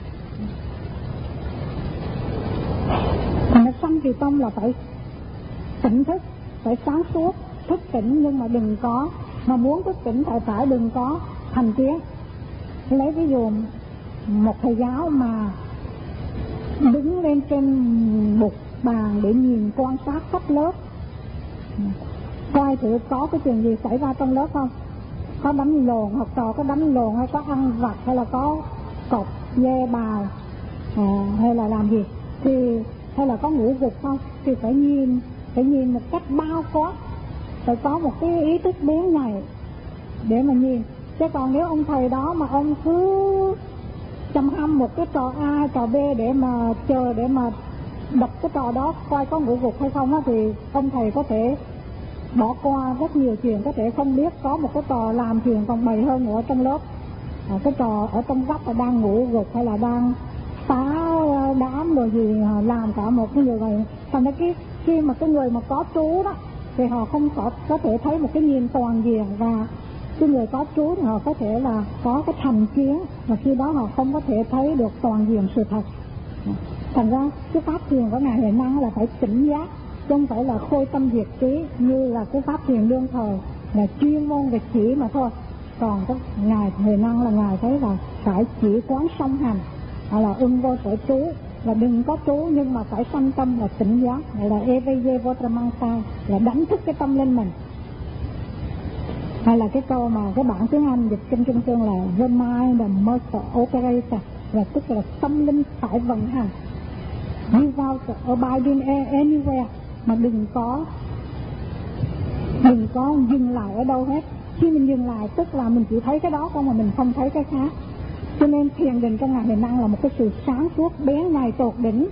Speaker 1: Thành ra sanh thì tâm là phải tỉnh thức, phải sáng suốt, thức tỉnh, nhưng mà đừng có, mà muốn thức tỉnh phải phải đừng có thành kiến. Lấy ví dụ một thầy giáo mà đứng lên trên bục bàn để nhìn quan sát khắp lớp, coi thử có cái chuyện gì xảy ra trong lớp không. có đánh lồn, học trò có đánh lồn hay có ăn vặt hay là có cột dê bào à, hay là làm gì thì hay là có ngủ gục không, thì phải nhìn phải nhìn một cách bao quát, phải có một cái ý thức bén nhạy để mà nhìn. Chứ còn nếu ông thầy đó mà ông cứ chăm hăm một cái trò A trò B để mà chờ để mà đọc cái trò đó coi có ngủ gục hay không á, thì ông thầy có thể bỏ qua rất nhiều chuyện, có thể không biết có một cái trò làm chuyện còn bày hơn nữa trong lớp, à, cái trò ở trong góc là đang ngủ gục hay là đang phá đám rồi gì làm cả một cái người này. Thành ra cái khi mà cái người mà có trú đó thì họ không có có thể thấy một cái nhìn toàn diện, và cái người có trú thì họ có thể là có cái thành kiến, mà khi đó họ không có thể thấy được toàn diện sự thật. Thành ra cái pháp thiền của ngài Huệ Năng là phải tỉnh giác, chứ không phải là khôi tâm diệt trí như là cái pháp thiền đương thời là chuyên môn về chỉ mà thôi. Còn cái ngài Huệ Năng là ngài thấy là phải chỉ quán song hành, hoặc là ưng vô sở trú, là đừng có trú nhưng mà phải sanh tâm là tỉnh giác, gọi là evaye votramanta, là đánh thức cái tâm linh mình. Hay là cái câu mà cái bản tiếng Anh dịch trong Trung Tương là the mind must operate, là tức là tâm linh phải vận hành without abiding anywhere, mà đừng có đừng có dừng lại ở đâu hết. Khi mình dừng lại tức là mình chỉ thấy cái đó không mà mình không thấy cái khác. Cho nên thiền định trong ngài Huệ Năng là một cái sự sáng suốt bén nhạy tột đỉnh,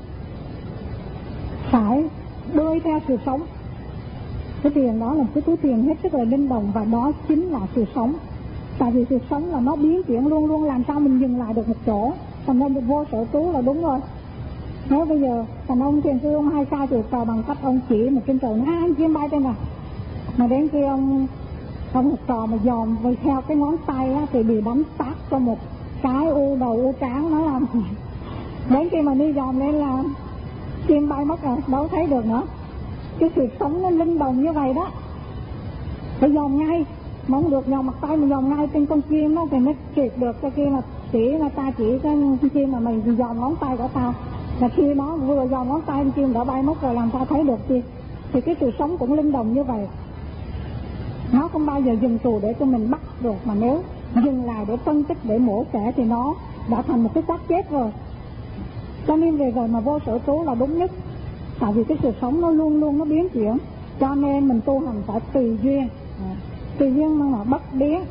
Speaker 1: phải bơi theo sự sống. Cái thiền đó là một cái thứ thiền hết sức là linh động, và đó chính là sự sống. Tại vì sự sống là nó biến chuyển luôn luôn, làm sao mình dừng lại được một chỗ. Thành ra vô sở trú là đúng rồi. Nếu bây giờ thành ông thiền sư ông hay sai từ tờ bằng cách ông chỉ một trên trời, à, anh chim bay trên này, mà đến khi ông ông một trò mà dòm với theo cái ngón tay á, thì bị đánh tát cho một cái u đầu u trán nó làm. Đến khi mà đi dòm lên là chim bay mất rồi, đâu thấy được nữa. Cái sự sống nó linh động như vậy đó, phải dòm ngay, mà không được dòm mặt tay, mà dòm ngay trên con chim đó thì mới triệt được. Cái kia mà chỉ là ta chỉ cái chim mà mình dòm ngón tay của ta, là khi nó vừa dòm ngón tay con chim đã bay mất rồi, làm sao thấy được chi. Thì cái sự sống cũng linh động như vậy, nó không bao giờ dừng tù để cho mình bắt được, mà nếu dừng lại để phân tích để mổ xẻ thì nó đã thành một cái xác chết rồi. Cho nên về rồi mà vô sở trú là đúng nhất, tại vì cái sự sống nó luôn luôn nó biến chuyển. Cho nên mình tu hành phải tùy duyên, tùy duyên mà, mà bất biến,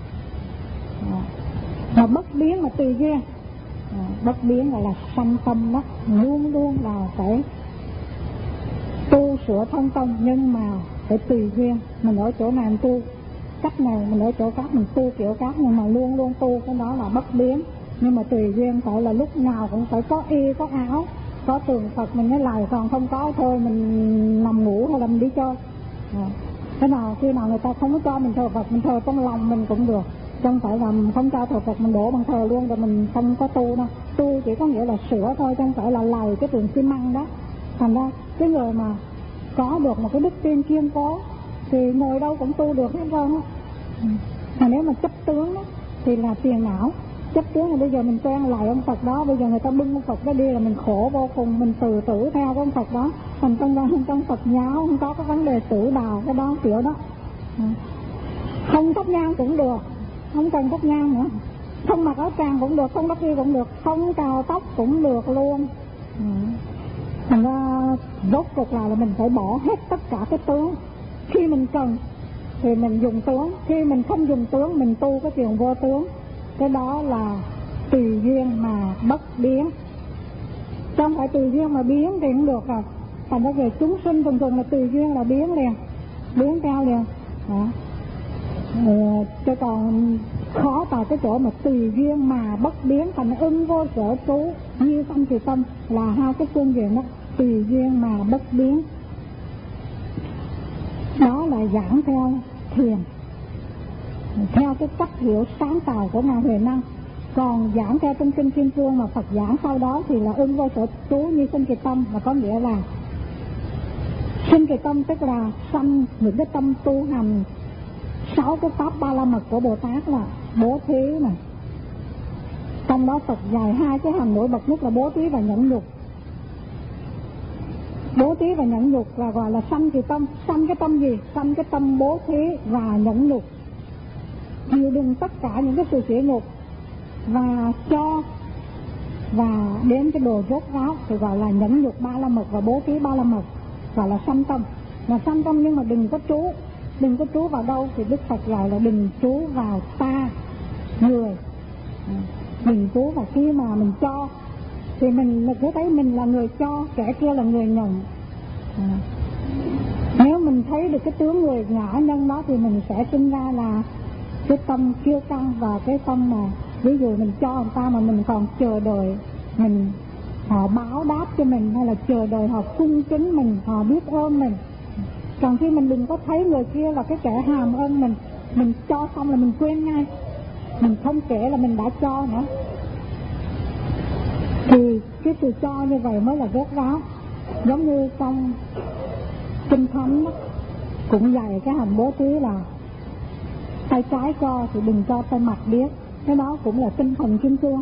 Speaker 1: mà bất biến mà tùy duyên. Bất biến gọi là sanh tâm đó, luôn luôn là phải tu sửa thân tâm, nhưng mà phải tùy duyên. Mình ở chỗ này mình tu cách này, mình ở chỗ khác mình tu kiểu khác, nhưng mà luôn luôn tu cái đó là bất biến. Nhưng mà tùy duyên phải là lúc nào cũng phải có y có áo, có tượng Phật mình mới lại, còn không có thôi mình nằm ngủ hay là mình đi chơi. À, thế nào khi nào người ta không có cho mình thờ Phật, mình thờ trong lòng mình cũng được, không phải là không cho thờ Phật mình đổ bằng thờ luôn rồi mình không có tu đâu. Tu chỉ có nghĩa là sửa thôi, không phải là lầy cái tượng xi măng đó. Thành ra cái người mà có được một cái đức tin kiên cố thì ngồi đâu cũng tu được hết trơn á. Mà nếu mà chấp tướng đó, thì là tiền não. Chấp tướng là bây giờ mình quen lại ông Phật đó, bây giờ người ta bưng ông Phật đó đi là mình khổ vô cùng, mình từ tử theo cái ông Phật đó. Thành trong đó trong Phật nháo, không có cái vấn đề tử đào cái đó kiểu đó. Không thắp nhang cũng được, không cần thắp nhang nữa, không mặc áo tràng cũng được, không đắp y cũng được, không cào tóc cũng được luôn. Thành ra rốt cuộc là, là mình phải bỏ hết tất cả cái tướng. Khi mình cần thì mình dùng tướng, khi mình không dùng tướng mình tu cái chuyện vô tướng. Cái đó là tùy duyên mà bất biến, không phải tùy duyên mà biến thì cũng được rồi. Thành ra về chúng sinh thường thường là tùy duyên là biến liền, biến theo liền đó. Ừ, chứ còn khó tại cái chỗ mà tùy duyên mà bất biến. Thành ưng vô sở trú như tâm thì tâm là hai cái phương diện đó, tùy duyên mà bất biến. Đó là giảng theo thiền, theo cái cách hiểu sáng tạo của ngài Huệ Năng. Còn giảng theo trong kinh Kim Cương mà Phật giảng sau đó thì là ưng vô sở trú như sinh kỳ tâm, mà có nghĩa là sinh kỳ tâm tức là sanh những cái tâm tu hành sáu cái pháp ba la mật của Bồ Tát, là bố thí này. Trong đó Phật dạy hai cái hành nổi bật nhất là bố thí và nhẫn nhục. Bố thí và nhẫn nhục là gọi là sanh kỳ tâm. Sanh cái tâm gì? Sanh cái tâm bố thí và nhẫn nhục. chịu đựng tất cả những cái sự sỉ nhục và cho và đến cái đồ rốt ráo thì gọi là nhẫn nhục ba la mật và bố thí ba la mật, gọi là sanh tâm. Là sanh tâm nhưng mà đừng có trú, đừng có trú vào đâu thì Đức Phật gọi là đừng trú vào ta người, đừng trú vào khi mà mình cho thì mình cứ thấy mình là người cho, kẻ kia là người nhận. À, nếu mình thấy được cái tướng người nhỏ nhân đó thì mình sẽ sinh ra là cái tâm kiêu căng và cái tâm mà ví dụ mình cho người ta mà mình còn chờ đợi mình họ báo đáp cho mình, hay là chờ đợi họ cung kính mình, họ biết ơn mình. Còn khi mình đừng có thấy người kia là cái kẻ hàm ơn mình, mình cho xong là mình quên ngay, mình không kể là mình đã cho nữa. Thì cái sự cho như vậy mới là rốt ráo. Giống như trong Kinh Thánh cũng dạy cái hành bố thí là tay trái cho thì đừng cho tay mặt biết. Cái đó cũng là tinh thần Kim Cương.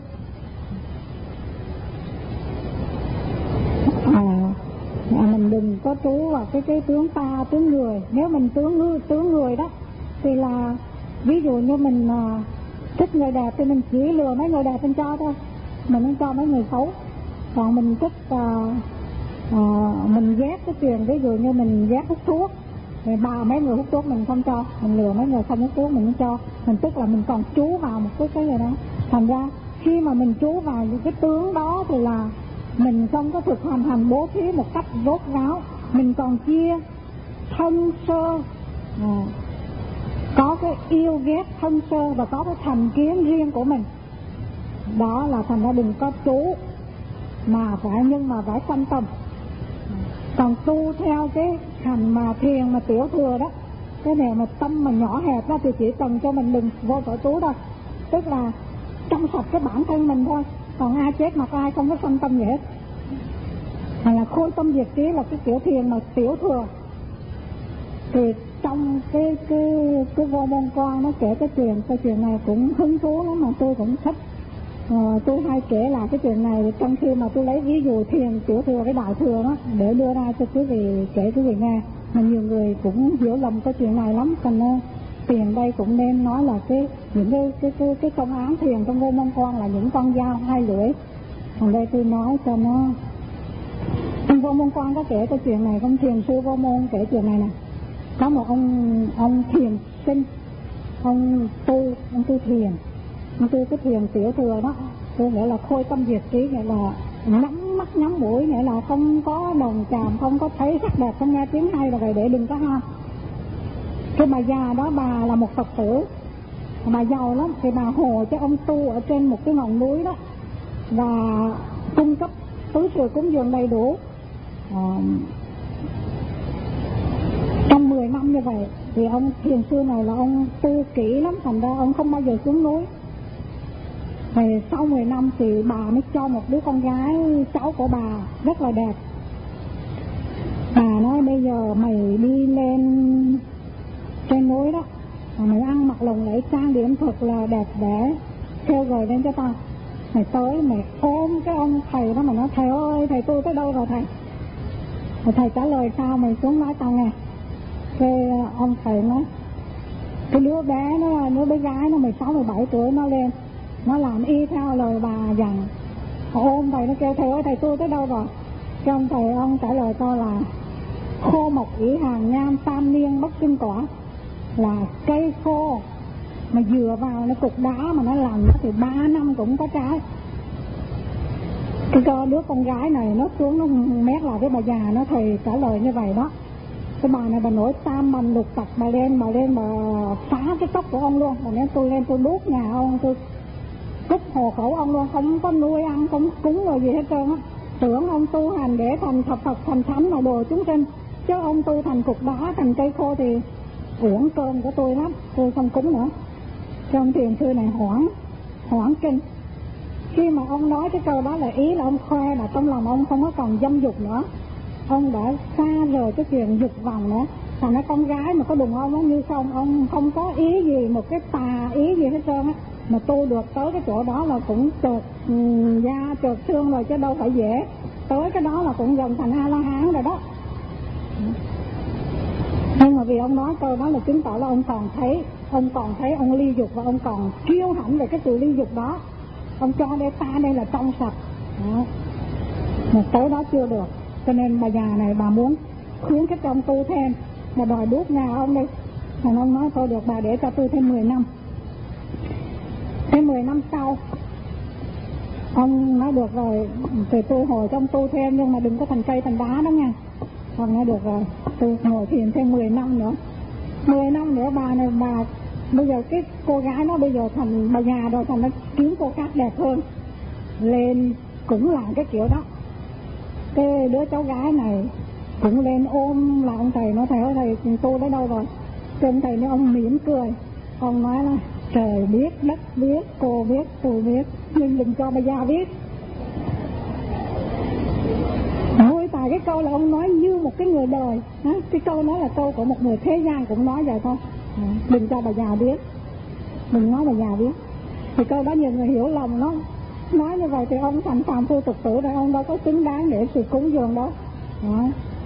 Speaker 1: À, à, mình đừng có trú vào cái cái tướng ta, tướng người. Nếu mình tướng tướng người đó thì là ví dụ như mình à, thích người đẹp thì mình chỉ lừa mấy người đẹp mình cho thôi, mình không cho mấy người xấu. Còn mình thích à, à, mình ghét cái chuyện ví dụ như mình ghét hút thuốc thì bà mấy người hút thuốc mình không cho, mình lừa mấy người không hút thuốc mình không cho. Mình tức là mình còn trú vào một cái cái gì đó. Thành ra khi mà mình trú vào những cái tướng đó thì là mình không có thực hành hành bố thí một cách rốt ráo. Mình còn chia thân sơ, à, có cái yêu ghét thân sơ và có cái thành kiến riêng của mình. Đó là thành ra đừng có trú mà phải, nhưng mà phải sanh tâm. Còn tu theo cái hành mà thiền mà tiểu thừa đó, cái này mà tâm mà nhỏ hẹp đó thì chỉ cần cho mình đừng vô cõi trú đâu, tức là trong sạch cái bản thân mình thôi. Còn ai chết mặc ai không có sanh tâm gì hết. Hay là khôi tâm diệt trí là cái kiểu thiền mà tiểu thừa. Thì trong cái cái cái vô môn quan nó kể cái chuyện, cái chuyện này cũng hứng thú lắm mà tôi cũng thích. Ờ, tôi hay kể lại cái chuyện này trong khi mà tôi lấy ví dụ thiền tiểu thừa với đại thừa đó để đưa ra cho quý vị, kể quý vị nghe. Mà nhiều người cũng hiểu lầm cái chuyện này lắm, thành ra tiền đây cũng nên nói là cái những cái cái cái, cái công án thiền trong vô môn quan là những con dao hai lưỡi. Còn đây tôi nói cho nó. Trong vô môn quan có kể cái chuyện này, ông thiền sư vô môn kể chuyện này nè. Có một ông ông thiền sinh, ông tu ông tu thiền, ông tu cái thiền tiểu thừa đó, tôi nghĩa là khôi tâm diệt trí, nghĩa là nhắm mắt nhắm mũi, nghĩa là không có đồng chạm, không có thấy sắc đẹp, không nghe tiếng hay là vậy để đừng có ham. Cái bà già đó bà là một Phật tử, bà giàu lắm, thì bà hồ cho ông tu ở trên một cái ngọn núi đó và cung cấp tứ sự cúng dường đầy đủ. À, trong mười năm như vậy thì ông thiền sư này là ông tu kỹ lắm, thành ra ông không bao giờ xuống núi. Thì sau mười năm thì bà mới cho một đứa con gái cháu của bà rất là đẹp. Bà nói bây giờ mày đi lên trên núi đó, mày ăn mặc lồng lẫy trang điểm thật là đẹp đẽ, theo rồi lên cho tao. Mày tới mày ôm cái ông thầy đó mà nói thầy ơi thầy tu tới đâu rồi thầy. Rồi thầy trả lời sao, mày xuống nói tao nghe. Cái ông thầy nói cái đứa bé nó, đứa bé gái nó mười sáu mười bảy tuổi nó lên, nó làm y theo lời bà dặn. Ôm thầy nó kêu thầy ơi thầy tu tới đâu rồi. Cái ông thầy ông trả lời tôi là khô mộc ỷ hàng nham tam niên bất sinh quả, là cây khô mà dừa vào nó cục đá mà nó lành thì ba năm cũng có trái. Cái đứa con gái này nó xuống nó mét lại với bà già, nó thầy trả lời như vậy đó. Cái bà này bà nổi tam bành lục tặc, bà lên bà lên bà phá cái tóc của ông luôn. Bà nói tôi lên tôi đốt nhà ông, tôi cúp hộ khẩu ông luôn, không có nuôi ăn, không cúng rồi gì hết trơn á. Tưởng ông tu hành để thành Phật Phật thành thánh mà đồ chúng sinh, chứ ông tu thành cục đá thành cây khô thì uổng cơm của tôi lắm, tôi không cúng nữa. Cái ông thiền sư này hoảng hoảng kinh. Khi mà ông nói cái câu đó là ý là ông khoe là trong lòng ông không có còn dâm dục nữa, ông đã xa rời cái chuyện dục vọng nữa. Thành ra con gái mà có đụng ông á như xong, ông không có ý gì, một cái tà ý gì hết trơn á, mà tu được tới cái chỗ đó là cũng trượt um, da trượt xương rồi chứ đâu phải dễ. Tới cái đó là cũng gần thành A La Hán rồi đó. Nhưng mà vì ông nói câu đó là chứng tỏ là ông còn thấy ông còn thấy ông ly dục và ông còn kiêu hãnh về cái sự ly dục đó. Ông cho đây ta đây là trong sạch đó. Mà tới đó chưa được, cho nên bà già này bà muốn khuyến khích ông tu thêm, mà đòi đuốc nhà ông đi. Thằng ông nói thôi được bà, để cho tôi thêm mười năm. Thêm mười năm sau ông nói được rồi, thì tôi hồi cho ông tu thêm, nhưng mà đừng có thành cây thành đá đó nha. Ông nói được rồi, tôi ngồi thiền thêm mười năm nữa. Mười năm nữa bà này, bà bây giờ cái cô gái nó bây giờ thành bà già rồi, thành nó kiếm cô khác đẹp hơn, lên cũng làm cái kiểu đó. Cái đứa cháu gái này cũng lên ôm là ông thầy, nó thầy ơi thầy tu tới đâu rồi. Cái ông thầy nói, ông mỉm cười, ông nói là trời biết, đất biết, cô biết, tôi biết, nhưng đừng cho bà già biết. Vui tại cái câu là ông nói như một cái người đời. Cái câu nói là câu của một người thế gian cũng nói vậy thôi. Đừng cho bà già biết, đừng nói bà già biết. Thì câu đó nhiều người hiểu lầm nó. Nói như vậy thì ông thành phàm phu tục tử rồi, ông đâu có xứng đáng để sự cúng dường đâu đó.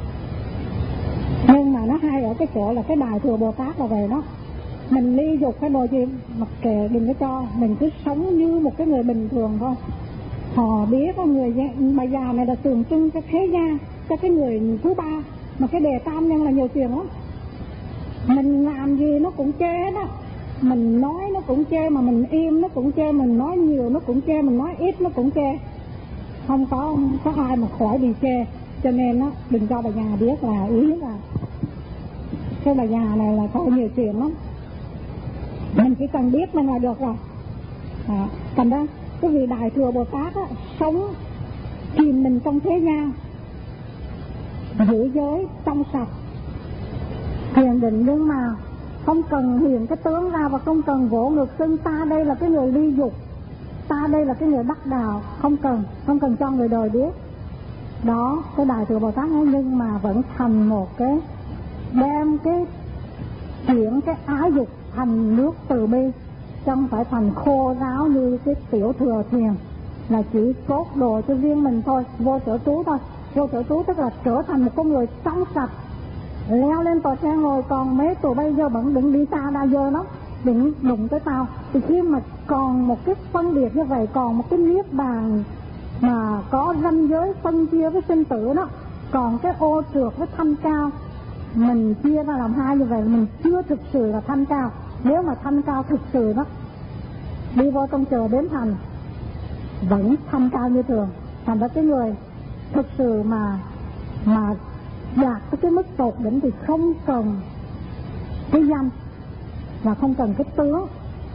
Speaker 1: Nhưng mà nó hay ở cái chỗ là cái Đại Thừa Bồ Tát là về đó. Mình ly dục cái đồ gì mặc kệ, đừng có cho, mình cứ sống như một cái người bình thường thôi. Họ biết con người bà già này là tượng trưng cho thế gian, cho cái người thứ ba. Mà cái đề tam nhân là nhiều tiền lắm. Mình làm gì nó cũng chê đó. Mình nói nó cũng chê, mà mình im nó cũng chê, mình nói nhiều nó cũng chê, mình nói ít nó cũng chê. Không có, không có ai mà khỏi bị chê. Cho nên đó, đừng cho bà già biết là ý là cái bà già này là có nhiều chuyện lắm. Mình chỉ cần biết mình là được rồi. À, thành ra cái vị Đại Thừa Bồ Tát á, sống chìm mình trong thế gian, giữ giới trong sạch, thiền định, nhưng mà không cần hiện cái tướng ra và không cần vỗ ngực xưng ta đây là cái người ly dục, ta đây là cái người đắc đạo, không cần, không cần cho người đời biết. Đó, cái Đại Thừa Bồ Tát ấy, nhưng mà vẫn thành một cái, đem cái chuyển cái ái dục thành nước từ bi, chứ không phải thành khô ráo như cái tiểu thừa thiền là chỉ cốt đồ cho riêng mình thôi, vô sở trú thôi. Vô sở trú tức là trở thành một con người trong sạch, leo lên tòa xe ngồi, còn mấy tụi bây giờ vẫn đừng đi xa đa dơ lắm, đừng đụng tới tao. Thì khi mà còn một cái phân biệt như vậy, còn một cái niết bàn mà có ranh giới phân chia với sinh tử đó, còn cái ô trượt với thanh cao, mình chia ra làm hai như vậy, mình chưa thực sự là thanh cao. Nếu mà thanh cao thực sự đó, đi vô trong chợ Bến Thành vẫn thanh cao như thường. Thành ra cái người thực sự mà mà đạt tới cái mức tột đỉnh thì không cần cái danh và không cần cái tướng.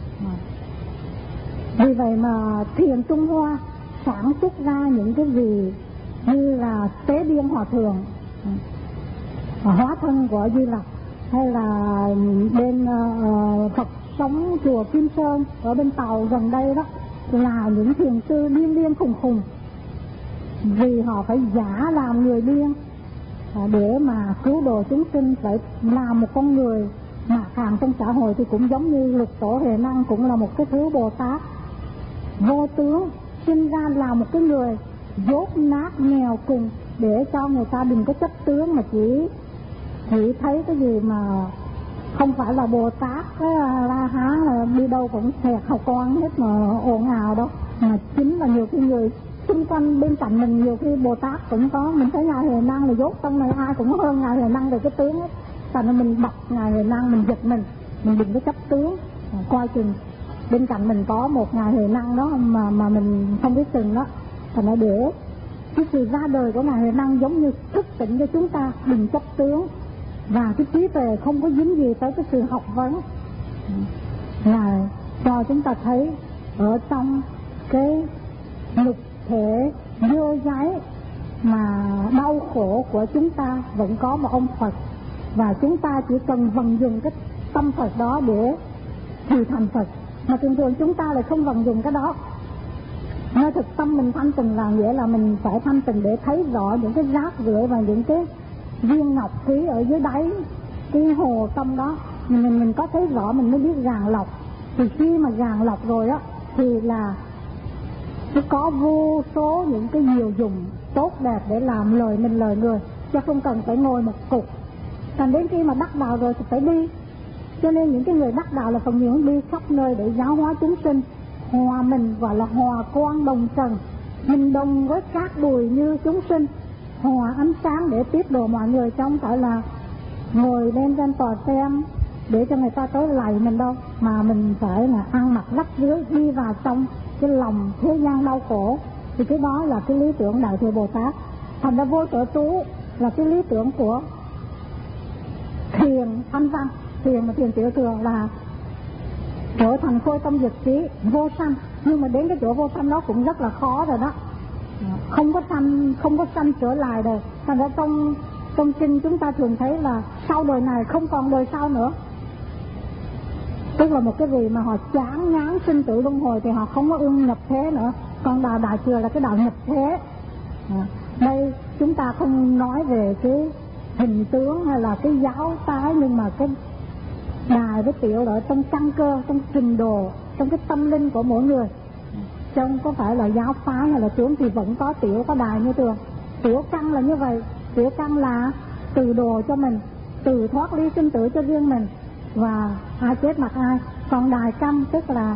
Speaker 1: Vì vậy mà thiền Trung Hoa sản xuất ra những cái gì như là Tế Biên Hòa Thượng, hóa thân của Di Lặc, hay là bên uh, Phật sống chùa Kim Sơn ở bên Tàu gần đây đó, là những thiền sư điên điên khùng khùng, vì họ phải giả làm người điên để mà cứu độ chúng sinh, phải làm một con người mà hàng trong xã hội. Thì cũng giống như Lục Tổ Huệ Năng cũng là một cái thứ Bồ Tát vô tướng, sinh ra là một cái người dốt nát nghèo cùng, để cho người ta đừng có chấp tướng mà chỉ chỉ thấy cái gì mà không phải là Bồ Tát, cái La Hán là đi đâu cũng xẹt hào quang hết mà ồn ào đâu. Mà chính là nhiều khi người xung quanh bên cạnh mình, nhiều khi Bồ Tát cũng có, mình thấy Ngài Huệ Năng là dốt tâm này, ai cũng hơn Ngài Huệ Năng về cái tướng ấy. Thành ra mình bật Ngài Huệ Năng, mình giật mình, mình đừng có chấp tướng, coi chừng bên cạnh mình có một Ngài Huệ Năng đó mà mà mình không biết chừng đó. Thành ra để cái sự ra đời của Ngài Huệ Năng giống như thức tỉnh cho chúng ta đừng chấp tướng, và cái trí tuệ không có dính gì tới cái sự học vấn. Ngài cho chúng ta thấy ở trong cái nhục thể dơ dáy mà đau khổ của chúng ta vẫn có một ông Phật, và chúng ta chỉ cần vận dụng cái tâm Phật đó để thì thành Phật. Mà thường thường chúng ta lại không vận dụng cái đó. Nơi thực tâm mình thanh tịnh là nghĩa là mình phải thanh tịnh để thấy rõ những cái rác rưởi và những cái viên ngọc khí ở dưới đáy cái hồ tâm đó. Mình, mình có thấy rõ mình mới biết ràng lọc. Thì khi mà ràng lọc rồi á thì là nó có vô số những cái diệu dụng tốt đẹp để làm lời mình lời người, chứ không cần phải ngồi một cục. Còn đến khi mà đắc đạo rồi thì phải đi, Cho nên những cái người đắc đạo là phần nhiều đi khắp nơi để giáo hóa chúng sinh, hòa mình gọi là hòa quang đồng trần, mình đồng với các bụi như chúng sinh, hòa ánh sáng để tiếp độ mọi người, chứ không phải là ngồi lên trên tòa xem để cho người ta tới lạy mình đâu, mà mình phải là ăn mặc rách rưới đi vào trong cái lòng thế gian đau khổ. Thì cái đó là cái lý tưởng Đại Thừa Bồ Tát. Thành ra vô sở trú là cái lý tưởng của thiền thanh văn, thiền mà thiền tiểu thừa là trở thành khôi tâm diệt trí vô sanh. Nhưng mà đến cái chỗ vô sanh đó cũng rất là khó rồi đó, không có sanh không có sanh trở lại được. Thành ra trong trong kinh chúng ta thường thấy là sau đời này không còn đời sau nữa, tức là một cái vị mà họ chán ngán sinh tử luân hồi thì họ không có ưng nhập thế nữa. Còn đạo Đại Thừa là cái đạo nhập thế. À, đây chúng ta không nói về cái hình tướng hay là cái giáo phái, nhưng mà cái đài với tiểu ở trong căn cơ, trong trình độ, trong cái tâm linh của mỗi người. Trong có phải là giáo phái hay là tướng thì vẫn có tiểu có đài như thường. Tiểu căn là như vậy, tiểu căn là từ đồ cho mình, từ thoát ly sinh tử cho riêng mình và ai chết mặc ai. Còn đài căn tức là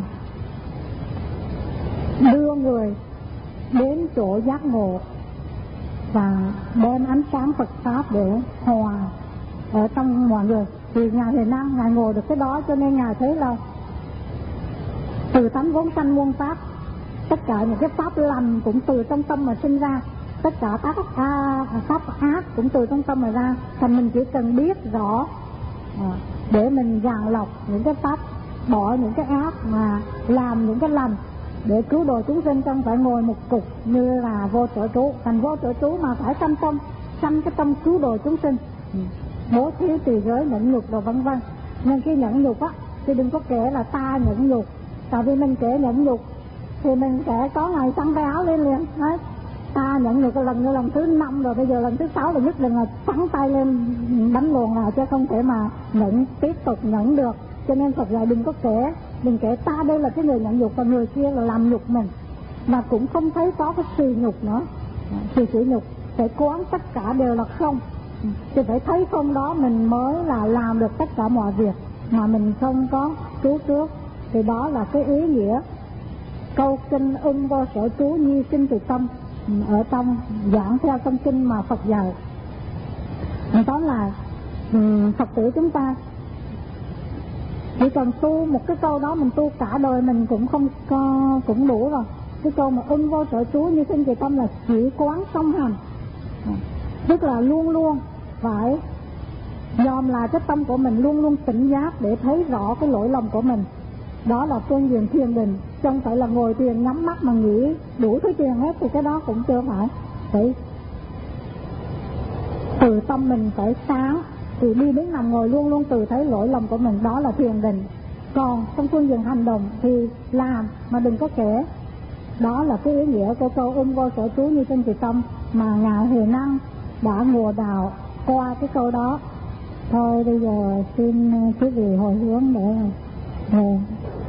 Speaker 1: đưa người đến chỗ giác ngộ và đem ánh sáng Phật Pháp để hòa ở trong mọi người. Thì Ngài Huệ Năng Ngài ngồi được cái đó, cho nên Ngài thấy là từ tánh vốn sanh muôn pháp, tất cả những cái pháp lành cũng từ trong tâm mà sinh ra, tất cả các à, pháp ác cũng từ trong tâm mà ra. Thành mình chỉ cần biết rõ à, để mình gạn lọc những cái pháp, bỏ những cái ác mà làm những cái lành để cứu độ chúng sinh, không phải ngồi một cục như là vô sở trú. Thành vô sở trú mà phải sanh tâm, sanh cái tâm cứu độ chúng sinh, bố thí tùy giới nhẫn nhục đồ vân vân. Nhưng khi nhẫn nhục á thì đừng có kể là ta nhẫn nhục, tại vì mình kể nhẫn nhục thì mình sẽ có ngày sắn cái áo lên liền. Đấy, ta nhẫn nhục cái lần như lần thứ năm rồi, bây giờ lần thứ sáu là nhất định là sắn tay lên đánh luồn nào, chứ không thể mà nhẫn tiếp tục nhẫn được. Cho nên Phật dạy đừng có kể, đừng kể ta đây là cái người nhẫn nhục và người kia là làm nhục mình, mà cũng không thấy có cái sự nhục nữa. Sự sự nhục phải quán tất cả đều là không, thì phải thấy không đó mình mới là làm được tất cả mọi việc, mà mình không có cứu trước. Thì đó là cái ý nghĩa câu kinh ưng vô sở trú nhi sinh từ tâm ở trong giảng theo trong kinh mà Phật dạy. Đó là Phật tử chúng ta chỉ cần tu một cái câu đó, mình tu cả đời mình cũng không có, cũng đủ rồi. Cái câu mà ưng vô sở trú như sinh từ tâm là chỉ quán song hành, tức là luôn luôn phải dòm lại cái tâm của mình, luôn luôn tỉnh giác để thấy rõ cái lỗi lầm của mình. Đó là phương diện thiền định, không phải là ngồi thiền nhắm mắt mà nghĩ đủ thứ chuyện hết, thì cái đó cũng chưa phải. Phải từ tâm mình phải sáng, thì đi đến nằm ngồi luôn luôn từ thấy lỗi lầm của mình, đó là thiền định. Còn trong phương diện hành động thì làm mà đừng có kể. Đó là cái ý nghĩa của câu ưng vô sở trú như sinh từ tâm mà Ngài Huệ Năng đã ngộ đạo qua cái câu đó. Thôi bây giờ xin quý vị hồi hướng để về.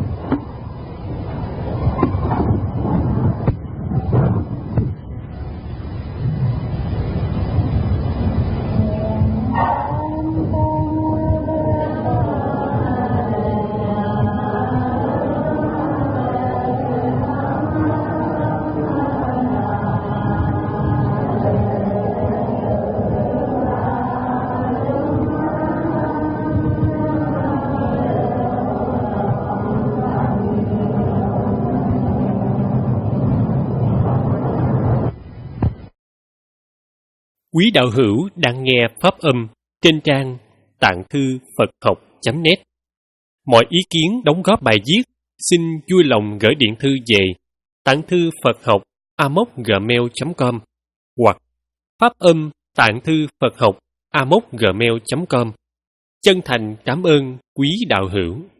Speaker 3: Quý đạo hữu đang nghe pháp âm trên trang tạng thư Phật học chấm net. Mọi ý kiến đóng góp bài viết xin vui lòng gửi điện thư về tạng thư Phật học a mốc gmail chấm com hoặc pháp âm tạng thư Phật học a mốc gmail chấm com. Chân thành cảm ơn quý đạo hữu.